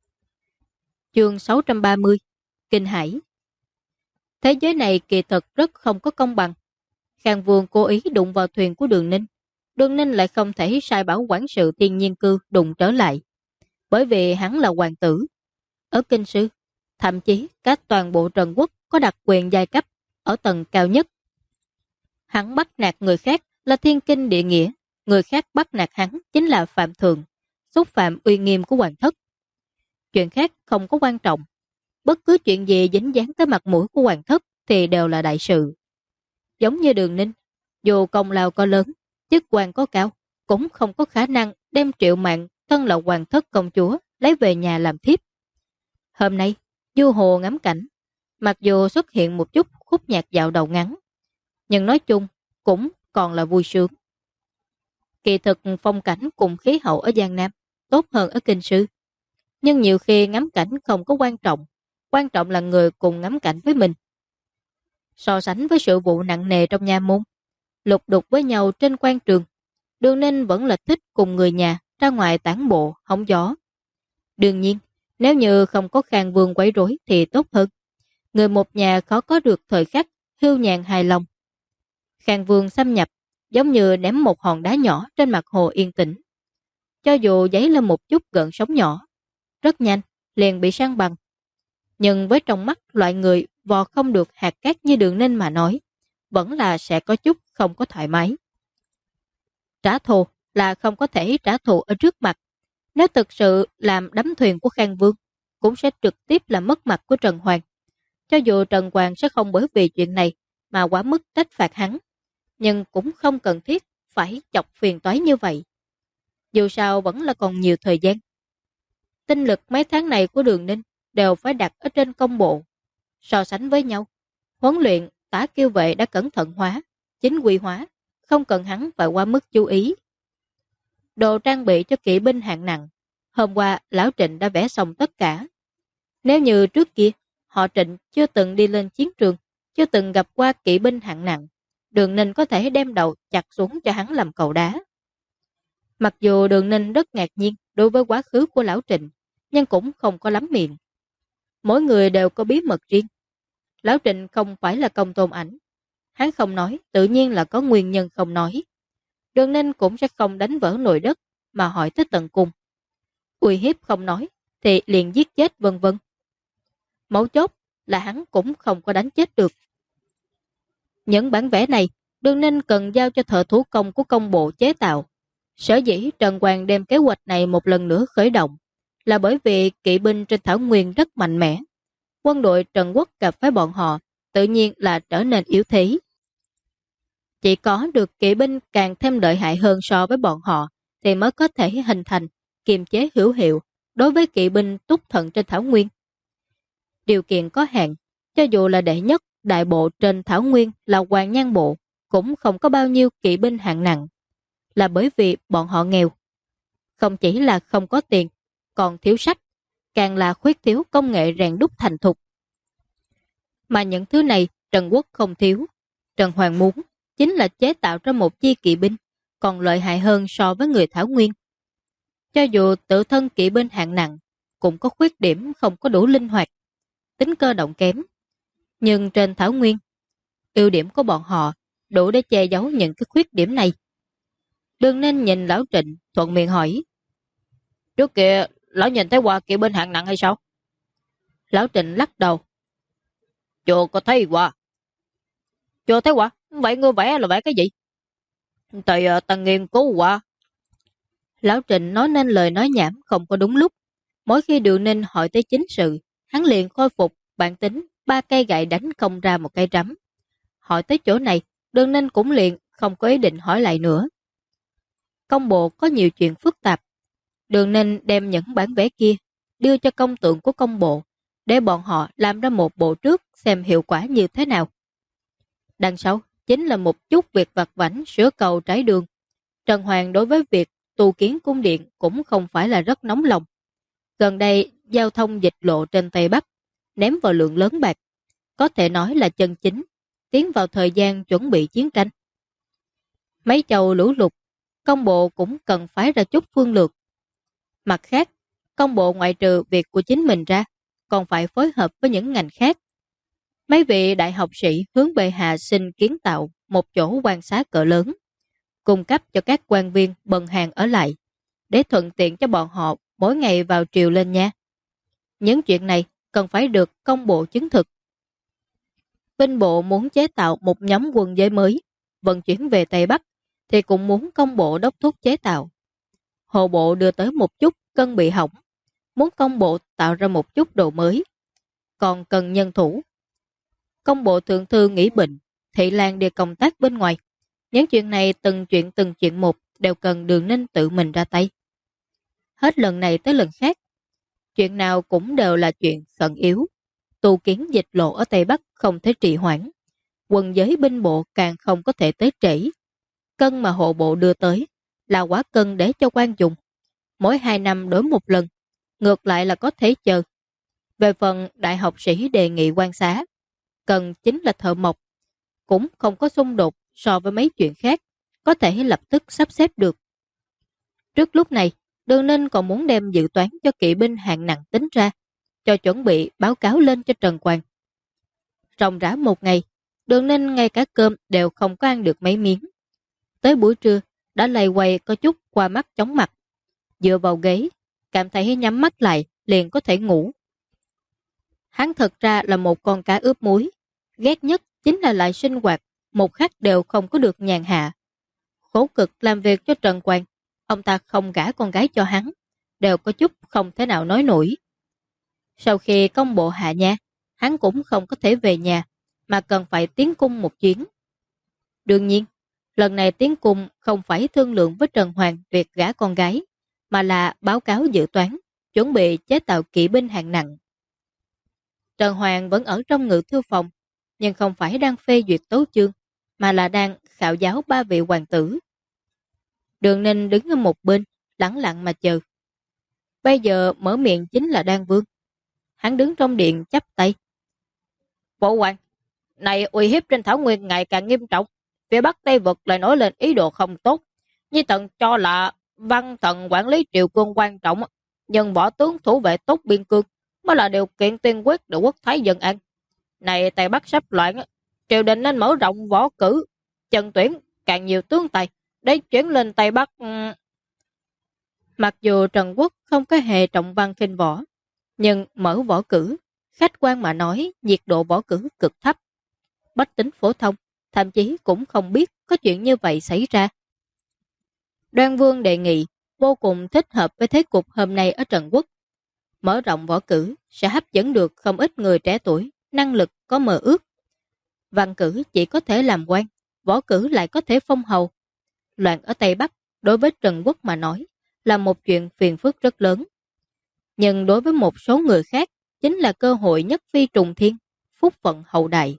Chương 630 Kinh Hải. Thế giới này kỳ thực rất không có công bằng. Khang Vương cố ý đụng vào thuyền của Đường Ninh. Đường Ninh lại không thể sai bảo quản sự thiên nhiên cư đụng trở lại. Bởi vì hắn là hoàng tử. Ở Kinh Sư, thậm chí các toàn bộ Trần Quốc có đặc quyền giai cấp ở tầng cao nhất. Hắn bắt nạt người khác là thiên kinh địa nghĩa, người khác bắt nạt hắn chính là phạm thượng, xúc phạm uy nghiêm của hoàng thất. Chuyện khác không có quan trọng. Bất cứ chuyện gì dính dáng tới mặt mũi của hoàng thất thì đều là đại sự. Giống như Đường Ninh, dù công lao có lớn, chức quan có cao, cũng không có khả năng đem Triệu Mạn thân là hoàng thất công chúa lấy về nhà làm thiếp. Hôm nay, du hồ ngắm cảnh, mặc dù xuất hiện một chút khúc nhạc dạo đầu ngắn, nhưng nói chung cũng còn là vui sướng. Kỳ thực phong cảnh cùng khí hậu ở Giang Nam tốt hơn ở Kinh Sư, nhưng nhiều khi ngắm cảnh không có quan trọng là người cùng ngắm cảnh với mình. So sánh với sự vụ nặng nề trong nha môn, lục đục với nhau trên quan trường, Đường Ninh vẫn là thích cùng người nhà ra ngoài tản bộ, hóng gió. Đương nhiên, nếu như không có Khang Vương quấy rối thì tốt hơn. Người một nhà khó có được thời khắc hưu nhàn hài lòng. Khang Vương xâm nhập, giống như ném một hòn đá nhỏ trên mặt hồ yên tĩnh. Cho dù dấy lên một chút gợn sóng nhỏ, rất nhanh, liền bị san bằng. Nhưng với trong mắt loại người vò không được hạt cát như Đường Ninh mà nói, vẫn là sẽ có chút không có thoải mái. Trả thù là không có thể trả thù ở trước mặt. Nếu thực sự làm đắm thuyền của Khang Vương, cũng sẽ trực tiếp làm mất mặt của Trần Hoàng. Cho dù Trần Hoàng sẽ không bởi vì chuyện này mà quá mức trách phạt hắn, nhưng cũng không cần thiết phải chọc phiền toái như vậy. Dù sao vẫn là còn nhiều thời gian. Tinh lực mấy tháng này của Đường Ninh đều phải đặt ở trên công bộ. So sánh với nhau, huấn luyện Tả Kiêu Vệ đã cẩn thận hóa, chính quy hóa, không cần hắn phải quá mức chú ý. Đồ trang bị cho kỵ binh hạng nặng, hôm qua Lão Trịnh đã vẽ xong tất cả. Nếu như trước kia, họ Trịnh chưa từng đi lên chiến trường, chưa từng gặp qua kỵ binh hạng nặng, Đường Ninh có thể đem đầu chặt xuống cho hắn làm cầu đá. Mặc dù Đường Ninh rất ngạc nhiên đối với quá khứ của Lão Trịnh, nhưng cũng không có lắm miệng. Mỗi người đều có bí mật riêng. Lão Trịnh không phải là Công Tôn Ảnh. Hắn không nói, tự nhiên là có nguyên nhân không nói. Đường Ninh cũng sẽ không đánh vỡ nồi đất mà hỏi tới tận cùng. Uy hiếp không nói, thì liền giết chết vân vân. Mấu chốt là hắn cũng không có đánh chết được. Những bản vẽ này, Đường Ninh cần giao cho thợ thủ công của công bộ chế tạo. Sở dĩ Trần Hoàng đem kế hoạch này một lần nữa khởi động, là bởi vì kỵ binh trên Thảo Nguyên rất mạnh mẽ. Quân đội Trần Quốc gặp với bọn họ, tự nhiên là trở nên yếu thế. Chỉ có được kỵ binh càng thêm lợi hại hơn so với bọn họ, thì mới có thể hình thành, kiềm chế hữu hiệu đối với kỵ binh túc thận trên Thảo Nguyên. Điều kiện có hạn, cho dù là đệ nhất đại bộ trên Thảo Nguyên là Hoàng Nhan Bộ, cũng không có bao nhiêu kỵ binh hạng nặng, là bởi vì bọn họ nghèo. Không chỉ là không có tiền, còn thiếu sách, càng là khuyết thiếu công nghệ rèn đúc thành thục. Mà những thứ này Trần Quốc không thiếu. Trần Hoàng muốn chính là chế tạo ra một chi kỵ binh còn lợi hại hơn so với người Thảo Nguyên. Cho dù tự thân kỵ binh hạng nặng cũng có khuyết điểm không có đủ linh hoạt, tính cơ động kém. Nhưng trên Thảo Nguyên, ưu điểm của bọn họ đủ để che giấu những cái khuyết điểm này. Đường Ninh nhìn Lão Trịnh thuận miệng hỏi: Trước kia lão nhìn thấy qua kỵ binh hạng nặng hay sao? Lão Trịnh lắc đầu: Chưa có thấy qua. Chưa thấy qua? Vậy ngươi vẽ là vẽ cái gì? Tại ta nghiên cứu qua. Lão Trịnh nói nên lời nói nhảm không có đúng lúc. Mỗi khi Đường Ninh hỏi tới chính sự, hắn liền khôi phục bản tính 3 cây gậy đánh không ra một cây rắm. Hỏi tới chỗ này, Đường Ninh cũng liền không có ý định hỏi lại nữa. Công bộ có nhiều chuyện phức tạp. Đường Ninh đem những bản vẽ kia đưa cho công tượng của công bộ, để bọn họ làm ra một bộ trước xem hiệu quả như thế nào. Đằng sau chính là một chút việc vặt vãnh sửa cầu trái đường. Trần Hoàng đối với việc tu kiến cung điện cũng không phải là rất nóng lòng. Gần đây, giao thông dịch lộ trên Tây Bắc ném vào lượng lớn bạc, có thể nói là chân chính, tiến vào thời gian chuẩn bị chiến tranh. Mấy châu lũ lụt, công bộ cũng cần phái ra chút phương lược. Mặt khác, công bộ ngoại trừ việc của chính mình ra, còn phải phối hợp với những ngành khác. Mấy vị đại học sĩ hướng bệ hạ xin kiến tạo một chỗ quan xá cỡ lớn, cung cấp cho các quan viên bần hàng ở lại, để thuận tiện cho bọn họ mỗi ngày vào triều lên nha. Những chuyện này cần phải được công bộ chứng thực. Binh bộ muốn chế tạo một nhóm quân giới mới, vận chuyển về Tây Bắc, thì cũng muốn công bộ đốc thúc chế tạo. Hộ bộ đưa tới một chút cân bị hỏng, muốn công bộ tạo ra một chút đồ mới, còn cần nhân thủ. công bộ thượng thư nghỉ bệnh, Thị Lan đi công tác bên ngoài. Những chuyện này từng chuyện một đều cần Đường Ninh tự mình ra tay. Hết lần này tới lần khác, chuyện nào cũng đều là chuyện khẩn yếu. Tu kiến dịch lộ ở Tây Bắc không thể trì hoãn, quân giới binh bộ càng không có thể tới trễ. Cân mà hộ bộ đưa tới là quả cân để cho quan dùng. Mỗi 2 năm đổi một lần, ngược lại là có thể chờ. Về phần đại học sĩ đề nghị quan xá, cần chính là thợ mộc, cũng không có xung đột so với mấy chuyện khác, có thể lập tức sắp xếp được. Trước lúc này, Đường Ninh còn muốn đem dự toán cho kỵ binh hạng nặng tính ra, cho chuẩn bị báo cáo lên cho Trần Quang. Ròng rã một ngày, Đường Ninh ngay cả cơm đều không có ăn được mấy miếng. Tới buổi trưa, đã lầy quay có chút qua mắt chóng mặt. Dựa vào ghế, cảm thấy nhắm mắt lại, liền có thể ngủ. Hắn thật ra là một con cá ướp muối, ghét nhất chính là lại sinh hoạt, một khắc đều không có được nhàn hạ. Khổ cực làm việc cho Trần Quang, ông ta không gả con gái cho hắn, đều có chút không thể nào nói nổi. Sau khi công bộ hạ nha, hắn cũng không có thể về nhà, mà cần phải tiến cung một chuyến. Đương nhiên, lần này tiến cung không phải thương lượng với Trần Hoàng việc gả con gái, mà là báo cáo dự toán, chuẩn bị chế tạo kỵ binh hạng nặng. Trần Hoàng vẫn ở trong ngự thư phòng, nhưng không phải đang phê duyệt tấu chương, mà là đang khảo giáo 3 vị hoàng tử. Đường Ninh đứng ở một bên, lẳng lặng mà chờ. Bây giờ mở miệng chính là Đoan Vương. Hắn đứng trong điện chắp tay. Bộ hoàng, này uy hiếp trên thảo nguyên ngày càng nghiêm trọng. Phía Bắc Tây Vực lại nổi lên ý đồ không tốt. Nhi thần cho là văn thần quản lý triều cương quan trọng, nhưng võ tướng thủ vệ tốt biên cương mới là điều kiện tiên quyết để quốc thái dân an. Này Tây Bắc sắp loạn, triều đình nên mở rộng võ cử, chân tuyển càng nhiều tướng tài để chuyển lên Tây Bắc. Mặc dù Trần Quốc không có hề trọng văn khinh võ, nhưng mở võ cử, khách quan mà nói nhiệt độ võ cử cực thấp. Bách tính phổ thông, thậm chí cũng không biết có chuyện như vậy xảy ra. Đoan Vương đề nghị vô cùng thích hợp với thế cục hôm nay ở Trần Quốc. Mở rộng võ cử sẽ hấp dẫn được không ít người trẻ tuổi, năng lực có mơ ước. Văn cử chỉ có thể làm quan, võ cử lại có thể phong hầu. Loạn ở Tây Bắc đối với Trần Quốc mà nói là một chuyện phiền phức rất lớn. Nhưng đối với một số người khác chính là cơ hội nhất phi trùng thiên, phúc phận hậu đại.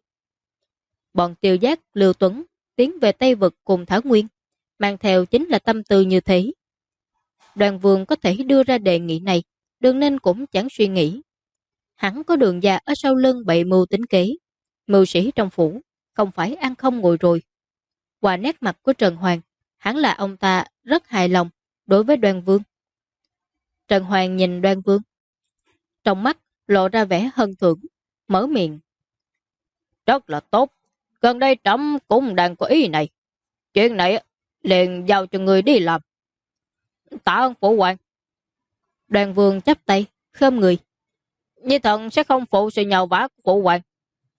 Bọn Tiêu Giác, Lưu Tuấn tiến về Tây Vực cùng Thảo Nguyên, mang theo chính là tâm tư như thế. Đoàn Vương có thể đưa ra đề nghị này, Đường Ninh cũng chẳng suy nghĩ. Hắn có Đường gia ở sau lưng bậy mưu tính kế, mưu sĩ trong phủ, không phải ăn không ngồi rồi. Qua nét mặt của Trần Hoàng, hắn là ông ta rất hài lòng đối với Đoan Vương. Trần Hoàng nhìn Đoan Vương, trong mắt lộ ra vẻ hân thưởng, mở miệng. Rất là tốt, gần đây trẫm cũng đang có ý này. Chuyện này liền giao cho người đi làm. Tạ ơn phụ hoàng. Đoan Vương chắp tay, khom người. Nhi thần sẽ không phụ sự nhờ vả của phụ hoàng.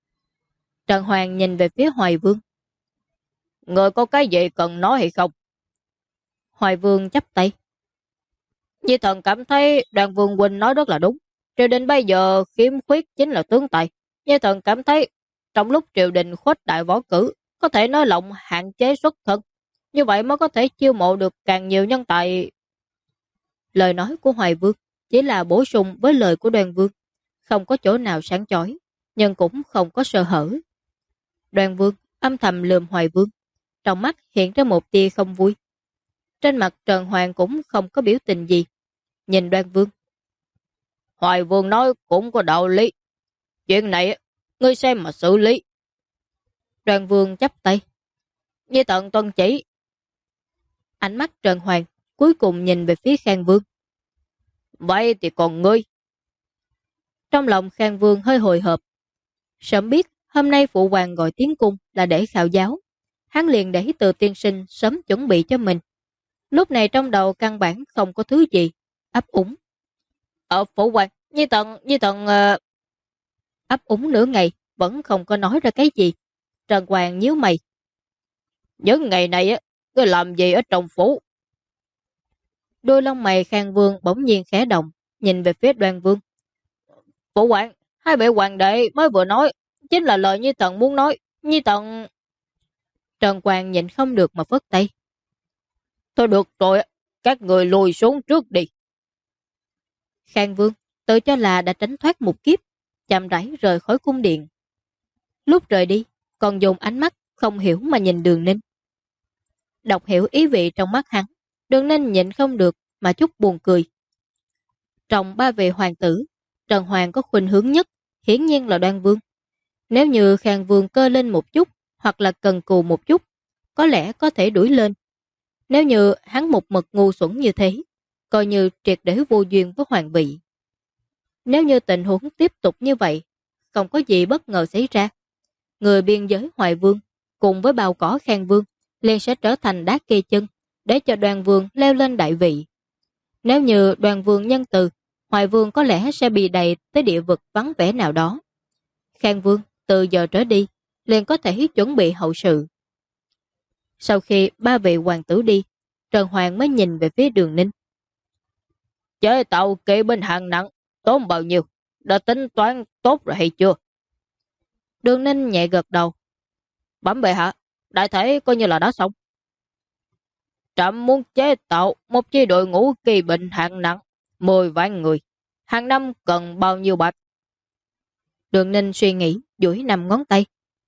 Trần Hoàng nhìn về phía Hoài Vương. Người có cái gì cần nói hay không? Hoài Vương chắp tay. Nhi thần cảm thấy Đoan Vương huynh nói rất là đúng. Triều đình bây giờ khiếm khuyết chính là tướng tài. Nhi thần cảm thấy trong lúc triều đình khuếch đại võ cử, có thể nói lộng hạn chế xuất thân. Như vậy mới có thể chiêu mộ được càng nhiều nhân tài. Lời nói của Hoài Vương chỉ là bổ sung với lời của Đoan Vương, không có chỗ nào sáng chói, nhưng cũng không có sơ hở. Đoan Vương âm thầm lườm Hoài Vương, trong mắt hiện ra một tia không vui. Trên mặt Trần Hoàng cũng không có biểu tình gì, nhìn Đoan Vương. Hoài Vương nói cũng có đạo lý. Chuyện này ngươi xem mà xử lý. Đoan Vương chắp tay. Như tận tuân chỉ. Ánh mắt Trần Hoàng cuối cùng nhìn về phía Khang Vương. Vậy thì còn ngươi? Trong lòng Khang Vương hơi hồi hộp. Sớm biết hôm nay phụ hoàng gọi tiến cung là để khảo giáo, hắn liền để Từ tiên sinh sớm chuẩn bị cho mình. Lúc này trong đầu căn bản không có thứ gì, ấp úng. Phụ hoàng, Nhi tận ấp úng nửa ngày vẫn không có nói ra cái gì. Trần Hoàng nhíu mày. Những ngày này á, ngươi làm gì ở trong phủ? Đôi lông mày Khang Vương bỗng nhiên khẽ động, nhìn về phía Đoan Vương. Phụ hoàng, hai vị hoàng đệ mới vừa nói chính là lời Nhi Tần muốn nói. Nhi Tần... Trần Quang nhịn không được mà phất tay. Thôi được rồi, các người lùi xuống trước đi. Khang Vương tự cho là đã tránh thoát một kiếp, chậm rãi rời khỏi cung điện. Lúc rời đi, còn dùng ánh mắt không hiểu mà nhìn Đường Ninh. Đọc hiểu ý vị trong mắt hắn, Đường Ninh nhịn không được mà chút buồn cười. Trong ba vị hoàng tử, Trần Hoàng có khuynh hướng nhất, hiển nhiên là Đoan Vương. Nếu như Khang Vương cơ lên một chút, hoặc là cần cù một chút, có lẽ có thể đuổi lên. Nếu như hắn một mực ngu xuẩn như thế, coi như triệt để vô duyên với hoàng vị. Nếu như tình huống tiếp tục như vậy, không có gì bất ngờ xảy ra, người biên giới Hoài Vương cùng với bào cỏ Khang Vương liền sẽ trở thành đá kê chân để cho Đoan Vương leo lên đại vị. Nếu như Đoan Vương nhân từ, Hoài Vương có lẽ sẽ bị đẩy tới địa vực vắng vẻ nào đó. Khang Vương từ giờ trở đi liền có thể chuẩn bị hậu sự. Sau khi ba vị hoàng tử đi, Trần Hoàng mới nhìn về phía Đường Ninh. Chế tạo kỵ binh hạng nặng tốn bao nhiêu? Đã tính toán tốt rồi hay chưa? Đường Ninh nhẹ gật đầu. Bẩm bệ hạ, đại thể coi như là đã xong. Trẫm muốn chế tạo một chi đội ngũ kỳ binh hạng nặng 10 vạn người. Hàng năm cần bao nhiêu bạc? Đường Ninh suy nghĩ, duỗi 5 ngón tay.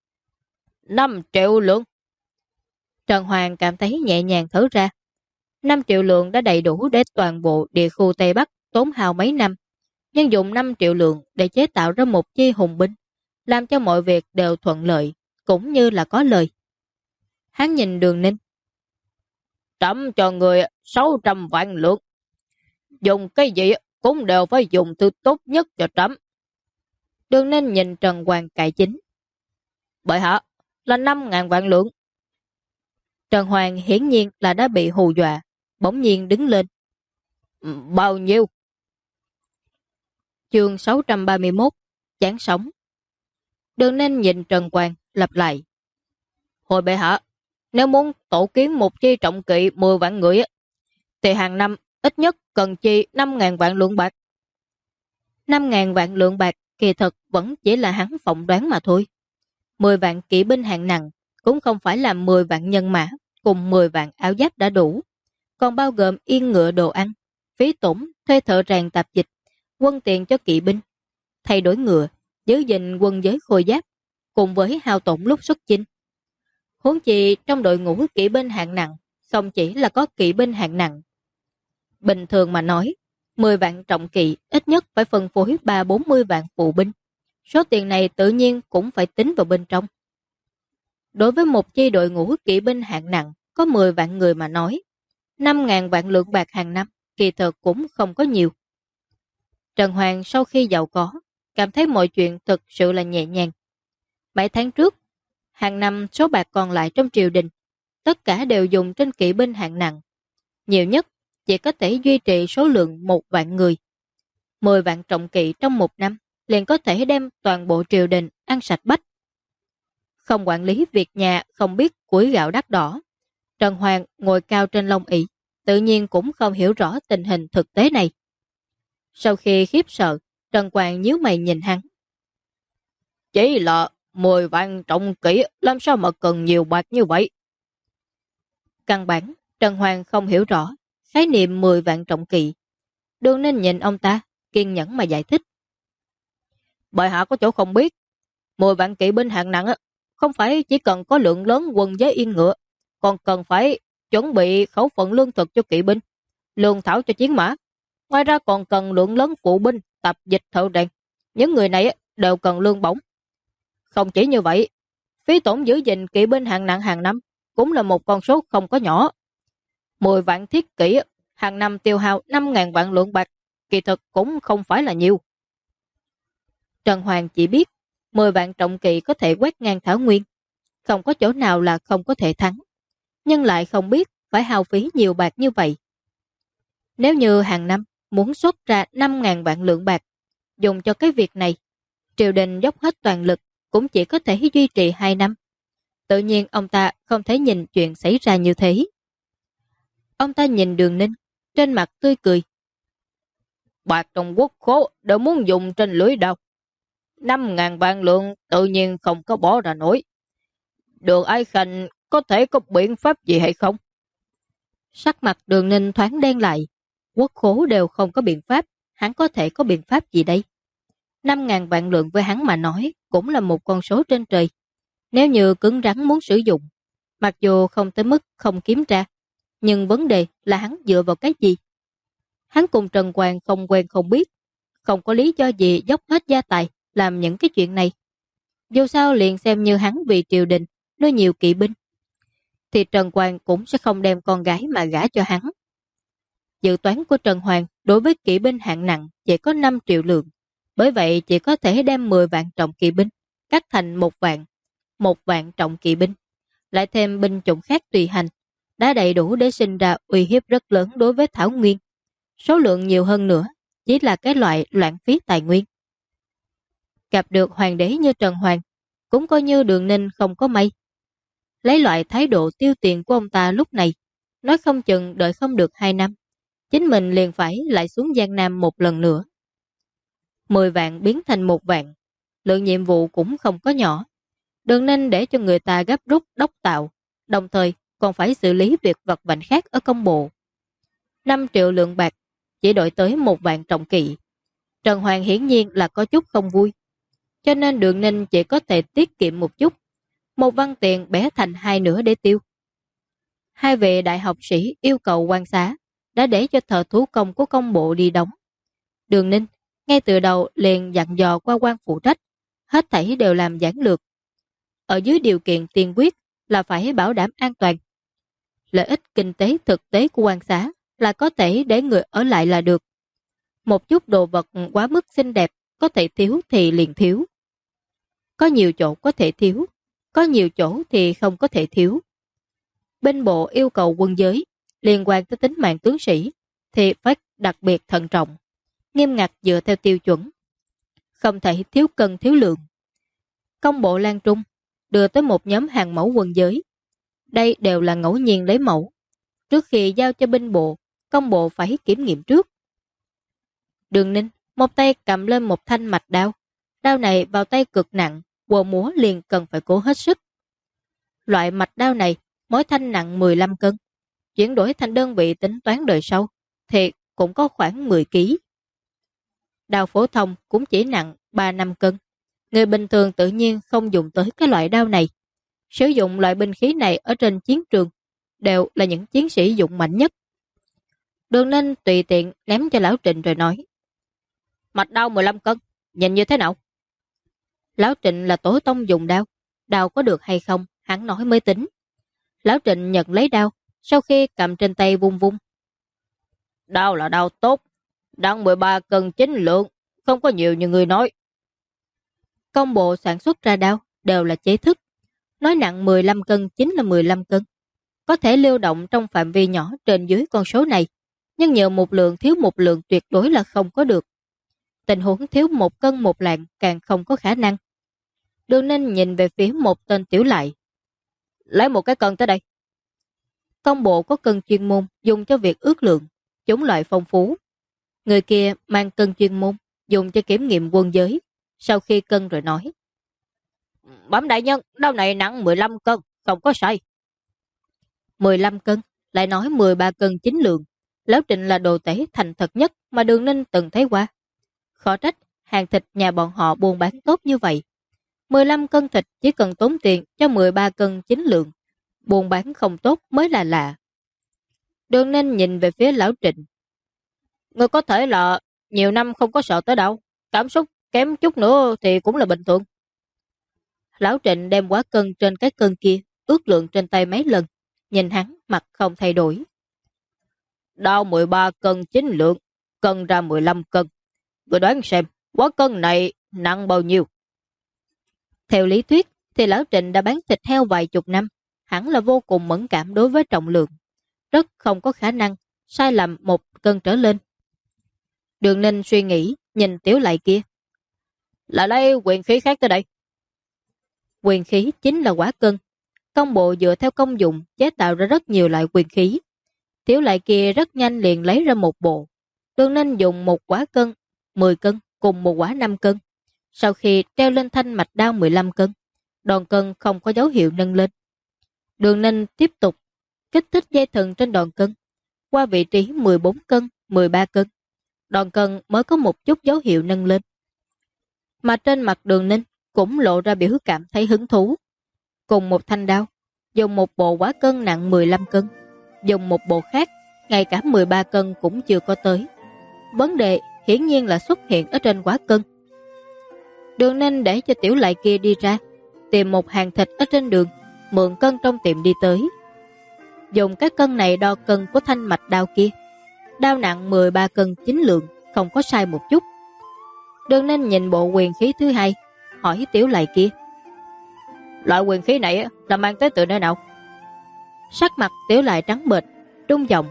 5 triệu lượng. Trần Hoàng cảm thấy nhẹ nhàng thở ra. 5 triệu lượng đã đầy đủ để toàn bộ địa khu Tây Bắc tốn hao mấy năm. Nhưng dùng 5 triệu lượng để chế tạo ra một chi hùng binh, làm cho mọi việc đều thuận lợi, cũng như là có lời. Hắn nhìn Đường Ninh. Trẫm cho người 600 vạn lượng. Dùng cái gì cũng đều phải dùng thứ tốt nhất cho trẫm. Đường Ninh nhìn Trần Hoàng cải chính. Bệ hạ, là 5.000 vạn lượng. Trần Hoàng hiển nhiên là đã bị hù dọa, bỗng nhiên đứng lên. Bao nhiêu? Chương 631, chán sống. Đường Ninh nhìn Trần Hoàng, lặp lại. Hồi bệ hạ, nếu muốn tổ kiến một chi trọng kỵ 10 vạn người, thì hàng năm ít nhất cần chi 5.000 vạn lượng bạc. 5.000 vạn lượng bạc kỳ thực vẫn chỉ là hắn phỏng đoán mà thôi. 10 vạn kỵ binh hạng nặng cũng không phải là 10 vạn nhân mã cùng 10 vạn áo giáp đã đủ, còn bao gồm yên ngựa đồ ăn, phí tổn, thuê thợ rèn tạp dịch, quân tiền cho kỵ binh, thay đổi ngựa, giữ gìn quân giới khôi giáp, cùng với hao tổn lúc xuất chinh. Huống chi trong đội ngũ kỵ binh hạng nặng không chỉ là có kỵ binh hạng nặng. Bình thường mà nói, 10 vạn trọng kỵ ít nhất phải phân phối 30-40 vạn phụ binh. Số tiền này tự nhiên cũng phải tính vào bên trong. Đối với một chi đội ngũ kỵ binh hạng nặng có 10 vạn người mà nói, 5.000 vạn lượng bạc hàng năm kỳ thực cũng không có nhiều. Trần Hoàng sau khi giàu có, cảm thấy mọi chuyện thực sự là nhẹ nhàng. 7 tháng trước, hàng năm số bạc còn lại trong triều đình, tất cả đều dùng trên kỵ binh hạng nặng. Nhiều nhất chỉ có thể duy trì số lượng 1 vạn người. 10 vạn trọng kỵ trong 1 năm liền có thể đem toàn bộ triều đình ăn sạch bách. Không quản lý việc nhà, không biết củi gạo đắt đỏ. Trần Hoàng ngồi cao trên lông ỷ, tự nhiên cũng không hiểu rõ tình hình thực tế này. Sau khi khiếp sợ, Trần Hoàng nhíu mày nhìn hắn. Chỉ là 10 vạn trọng kỵ, làm sao mà cần nhiều bạc như vậy? Căn bản, Trần Hoàng không hiểu rõ khái niệm 10 vạn trọng kỵ. Đường Ninh nhìn ông ta, kiên nhẫn mà giải thích. Bệ hạ có chỗ không biết, 10 vạn kỵ binh hạng nặng không phải chỉ cần có lượng lớn quân giới yên ngựa, còn cần phải chuẩn bị khẩu phần lương thực cho kỵ binh, lương thảo cho chiến mã. Ngoài ra còn cần lượng lớn phụ binh, tập dịch thợ rèn. Những người này đều cần lương bổng. Không chỉ như vậy, phí tổn giữ gìn kỵ binh hạng nặng hàng năm cũng là một con số không có nhỏ. 10 vạn thiết kỷ hàng năm tiêu hao 5.000 vạn lượng bạc, kỳ thực cũng không phải là nhiều. Trần Hoàng chỉ biết 10 vạn trọng kỵ có thể quét ngang Thảo Nguyên, không có chỗ nào là không có thể thắng, nhưng lại không biết phải hao phí nhiều bạc như vậy. Nếu như hàng năm muốn xuất ra 5.000 vạn lượng bạc, dùng cho cái việc này, triều đình dốc hết toàn lực cũng chỉ có thể duy trì 2 năm. Tự nhiên ông ta không thể nhìn chuyện xảy ra như thế. Ông ta nhìn Đường Ninh, trên mặt tươi cười. Bạc trong quốc khố đều muốn dùng trên lưỡi đao. 5.000 vạn lượng tự nhiên không có bỏ ra nổi. Đường Ái Khanh có thể có biện pháp gì hay không? Sắc mặt Đường Ninh thoáng đen lại. Quốc khố đều không có biện pháp, hắn có thể có biện pháp gì đây? 5.000 vạn lượng với hắn mà nói cũng là một con số trên trời. Nếu như cứng rắn muốn sử dụng, mặc dù không tới mức không kiếm ra, nhưng vấn đề là hắn dựa vào cái gì? Hắn cùng Trần Quang không quen không biết, không có lý do gì dốc hết gia tài làm những cái chuyện này. Dù sao liền xem như hắn vì triều đình nuôi nhiều kỵ binh, thì Trần Quang cũng sẽ không đem con gái mà gả cho hắn. Dự toán của Trần Hoàng đối với kỵ binh hạng nặng chỉ có 5 triệu lượng, bởi vậy chỉ có thể đem 10 vạn trọng kỵ binh cắt thành 1 vạn trọng kỵ binh, lại thêm binh chủng khác tùy hành, đã đầy đủ để sinh ra uy hiếp rất lớn đối với Thảo Nguyên. Số lượng nhiều hơn nữa chỉ là cái loại loạn phí tài nguyên. Gặp được hoàng đế như Trần Hoàng, cũng coi như Đường Ninh không có may. Lấy loại thái độ tiêu tiền của ông ta lúc này, nói không chừng đợi không được 2 năm, chính mình liền phải lại xuống Giang Nam một lần nữa. 10 vạn biến thành 1 vạn, lượng nhiệm vụ cũng không có nhỏ. Đường Ninh để cho người ta gấp rút đốc tạo, đồng thời còn phải xử lý việc vặt vãnh khác ở công bộ. 5 triệu lượng bạc chỉ đổi tới 1 vạn trọng kỵ. Trần Hoàng hiển nhiên là có chút không vui, cho nên Đường Ninh chỉ có thể tiết kiệm một chút, 1 văn tiền bẻ thành 2 nửa để tiêu. 2 vị đại học sĩ yêu cầu quan xá đã để cho thợ thủ công của công bộ đi đóng. Đường Ninh ngay từ đầu liền dặn dò qua quan phụ trách, hết thảy đều làm giản lược. Ở dưới điều kiện tiên quyết là phải bảo đảm an toàn. Lợi ích kinh tế thực tế của quan xá là có thể để người ở lại là được. Một chút đồ vật quá mức xinh đẹp có thể thiếu thì liền thiếu. Có nhiều chỗ có thể thiếu, có nhiều chỗ thì không có thể thiếu. Binh bộ yêu cầu quân giới liên quan tới tính mạng tướng sĩ thì phải đặc biệt thận trọng, nghiêm ngặt dựa theo tiêu chuẩn, không thể thiếu cân thiếu lượng. Công bộ Lan Trung đưa tới một nhóm hàng mẫu quân giới. Đây đều là ngẫu nhiên lấy mẫu. Trước khi giao cho binh bộ, công bộ phải kiểm nghiệm trước. Đường Ninh một tay cầm lên một thanh mạch đao. Đao này vào tay cực nặng, quờ múa liền cần phải cố hết sức. Loại mạch đao này mỗi thanh nặng 15 cân. Chuyển đổi thành đơn vị tính toán đời sau thì cũng có khoảng 10 kg. Đao phổ thông cũng chỉ nặng 3-5 cân. Người bình thường tự nhiên không dùng tới cái loại đao này. Sử dụng loại binh khí này ở trên chiến trường đều là những chiến sĩ dụng mạnh nhất. Đường Ninh tùy tiện ném cho Lão Trịnh rồi nói: Mạch đao 15 cân, nhìn như thế nào? Lão Trịnh là tổ tông dùng đao, đao có được hay không hắn nói mới tính. Lão Trịnh nhận lấy đao, sau khi cầm trên tay vung vung. Đao là đao tốt, đang 13 cân 9 lượng, không có nhiều như người nói. Công bộ sản xuất ra đao đều là chế thức, nói nặng 15 cân chính là 15 cân. Có thể lưu động trong phạm vi nhỏ trên dưới con số này, nhưng nhiều một lượng thiếu một lượng tuyệt đối là không có được. Tình huống thiếu 1 cân 1 lạng càng không có khả năng. Đường Ninh nhìn về phía một tên tiểu lại. Lấy một cái cân tới đây. Công bộ có cân chuyên môn dùng cho việc ước lượng, chủng loại phong phú. Người kia mang cân chuyên môn dùng cho kiểm nghiệm quân giới. Sau khi cân rồi nói: Bẩm đại nhân, đao này nặng 15 cân, không có sai. 15 cân, lại nói 13 cân 9 lượng. Lão Trịnh là đồ tể thành thật nhất mà Đường Ninh từng thấy qua. Khó trách hàng thịt nhà bọn họ buôn bán tốt như vậy. 15 cân thịt chỉ cần tốn tiền cho 13 cân 9 lượng. Buôn bán không tốt mới là lạ. Đường Ninh nhìn về phía Lão Trịnh. Người có thể là nhiều năm không có sợ tới đâu, cảm xúc kém chút nữa thì cũng là bình thường. Lão Trịnh đem quá cân trên cái cân kia ước lượng trên tay mấy lần, nhìn hắn mặt không thay đổi. Đao 13 cân 9 lượng, cân ra 15 cân. Người đoán xem, quá cân này nặng bao nhiêu? Theo lý thuyết thì Lão Trịnh đã bán thịt heo vài chục năm, hẳn là vô cùng mẫn cảm đối với trọng lượng, rất không có khả năng sai lầm 1 cân trở lên. Đường Ninh suy nghĩ, nhìn tiểu lại kia. Là lấy quyền khí khác tới đây. Quyền khí chính là quả cân. Công bộ dựa theo công dụng chế tạo ra rất nhiều loại quyền khí. Tiểu lại kia rất nhanh liền lấy ra một bộ. Đường Ninh dùng một quả cân, 10 cân cùng một quả 5 cân. Sau khi treo lên thanh mạch đao 15 cân, đòn cân không có dấu hiệu nâng lên. Đường Ninh tiếp tục kích thích dây thừng trên đòn cân, qua vị trí 14 cân, 13 cân. Đòn cân mới có một chút dấu hiệu nâng lên. Mà trên mặt Đường Ninh cũng lộ ra biểu cảm thấy hứng thú. Cùng một thanh đao, dùng một bộ quả cân nặng 15 cân, dùng một bộ khác, ngay cả 13 cân cũng chưa có tới. Vấn đề hiển nhiên là xuất hiện ở trên quả cân. Đường Ninh để cho Tiểu Lại kia đi ra, tìm một hàng thịt ở trên đường, mượn cân trong tiệm đi tới. Dùng các cân này đo cân của thanh mạch đao kia. Đao nặng 13 cân chính lượng, không có sai một chút. Đường Ninh nhìn bộ quyền khí thứ hai, hỏi Tiểu Lại kia: loại quyền khí này là mang tới từ nơi nào? Sắc mặt Tiểu Lại trắng bệch, trung giọng: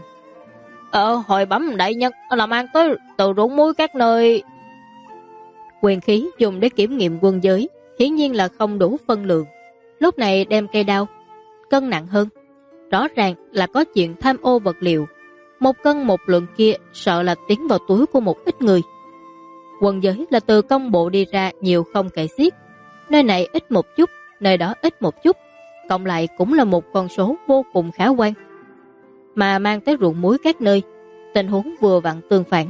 hồi bẩm đại nhân là mang tới từ rụng muối các nơi. Quyền khí dùng để kiểm nghiệm quân giới hiển nhiên là không đủ phân lượng. Lúc này đem cây đao cân nặng hơn, rõ ràng là có chuyện tham ô vật liệu. Một cân một lượng kia sợ là tiến vào túi của một ít người. Quân giới là từ công bộ đi ra nhiều không kể xiết, nơi này ít một chút, nơi đó ít một chút, cộng lại cũng là một con số vô cùng khả quan. Mà mang tới ruộng muối các nơi, tình huống vừa vặn tương phản.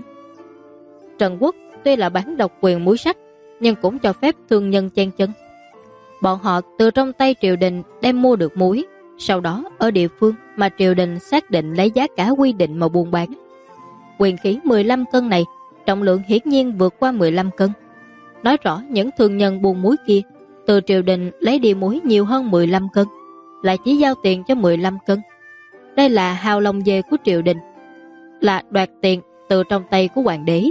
Trần Quốc tuy là bán độc quyền muối sắt, nhưng cũng cho phép thương nhân chen chân. Bọn họ từ trong tay triều đình đem mua được muối, sau đó ở địa phương mà triều đình xác định lấy giá cả quy định mà buôn bán. Quyền khí 15 cân này, trọng lượng hiển nhiên vượt qua 15 cân. Nói rõ những thương nhân buôn muối kia từ triều đình lấy đi muối nhiều hơn 15 cân, lại chỉ giao tiền cho 15 cân. Đây là hào lòng dê của triều đình, là đoạt tiền từ trong tay của hoàng đế.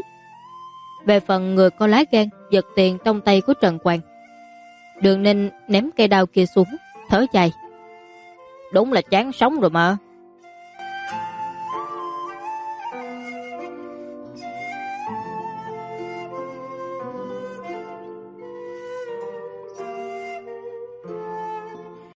Về phần người có lá gan giật tiền trong tay của Trần Quang, Đường Ninh ném cây đao kia xuống, thở dài: đúng là chán sống rồi mà.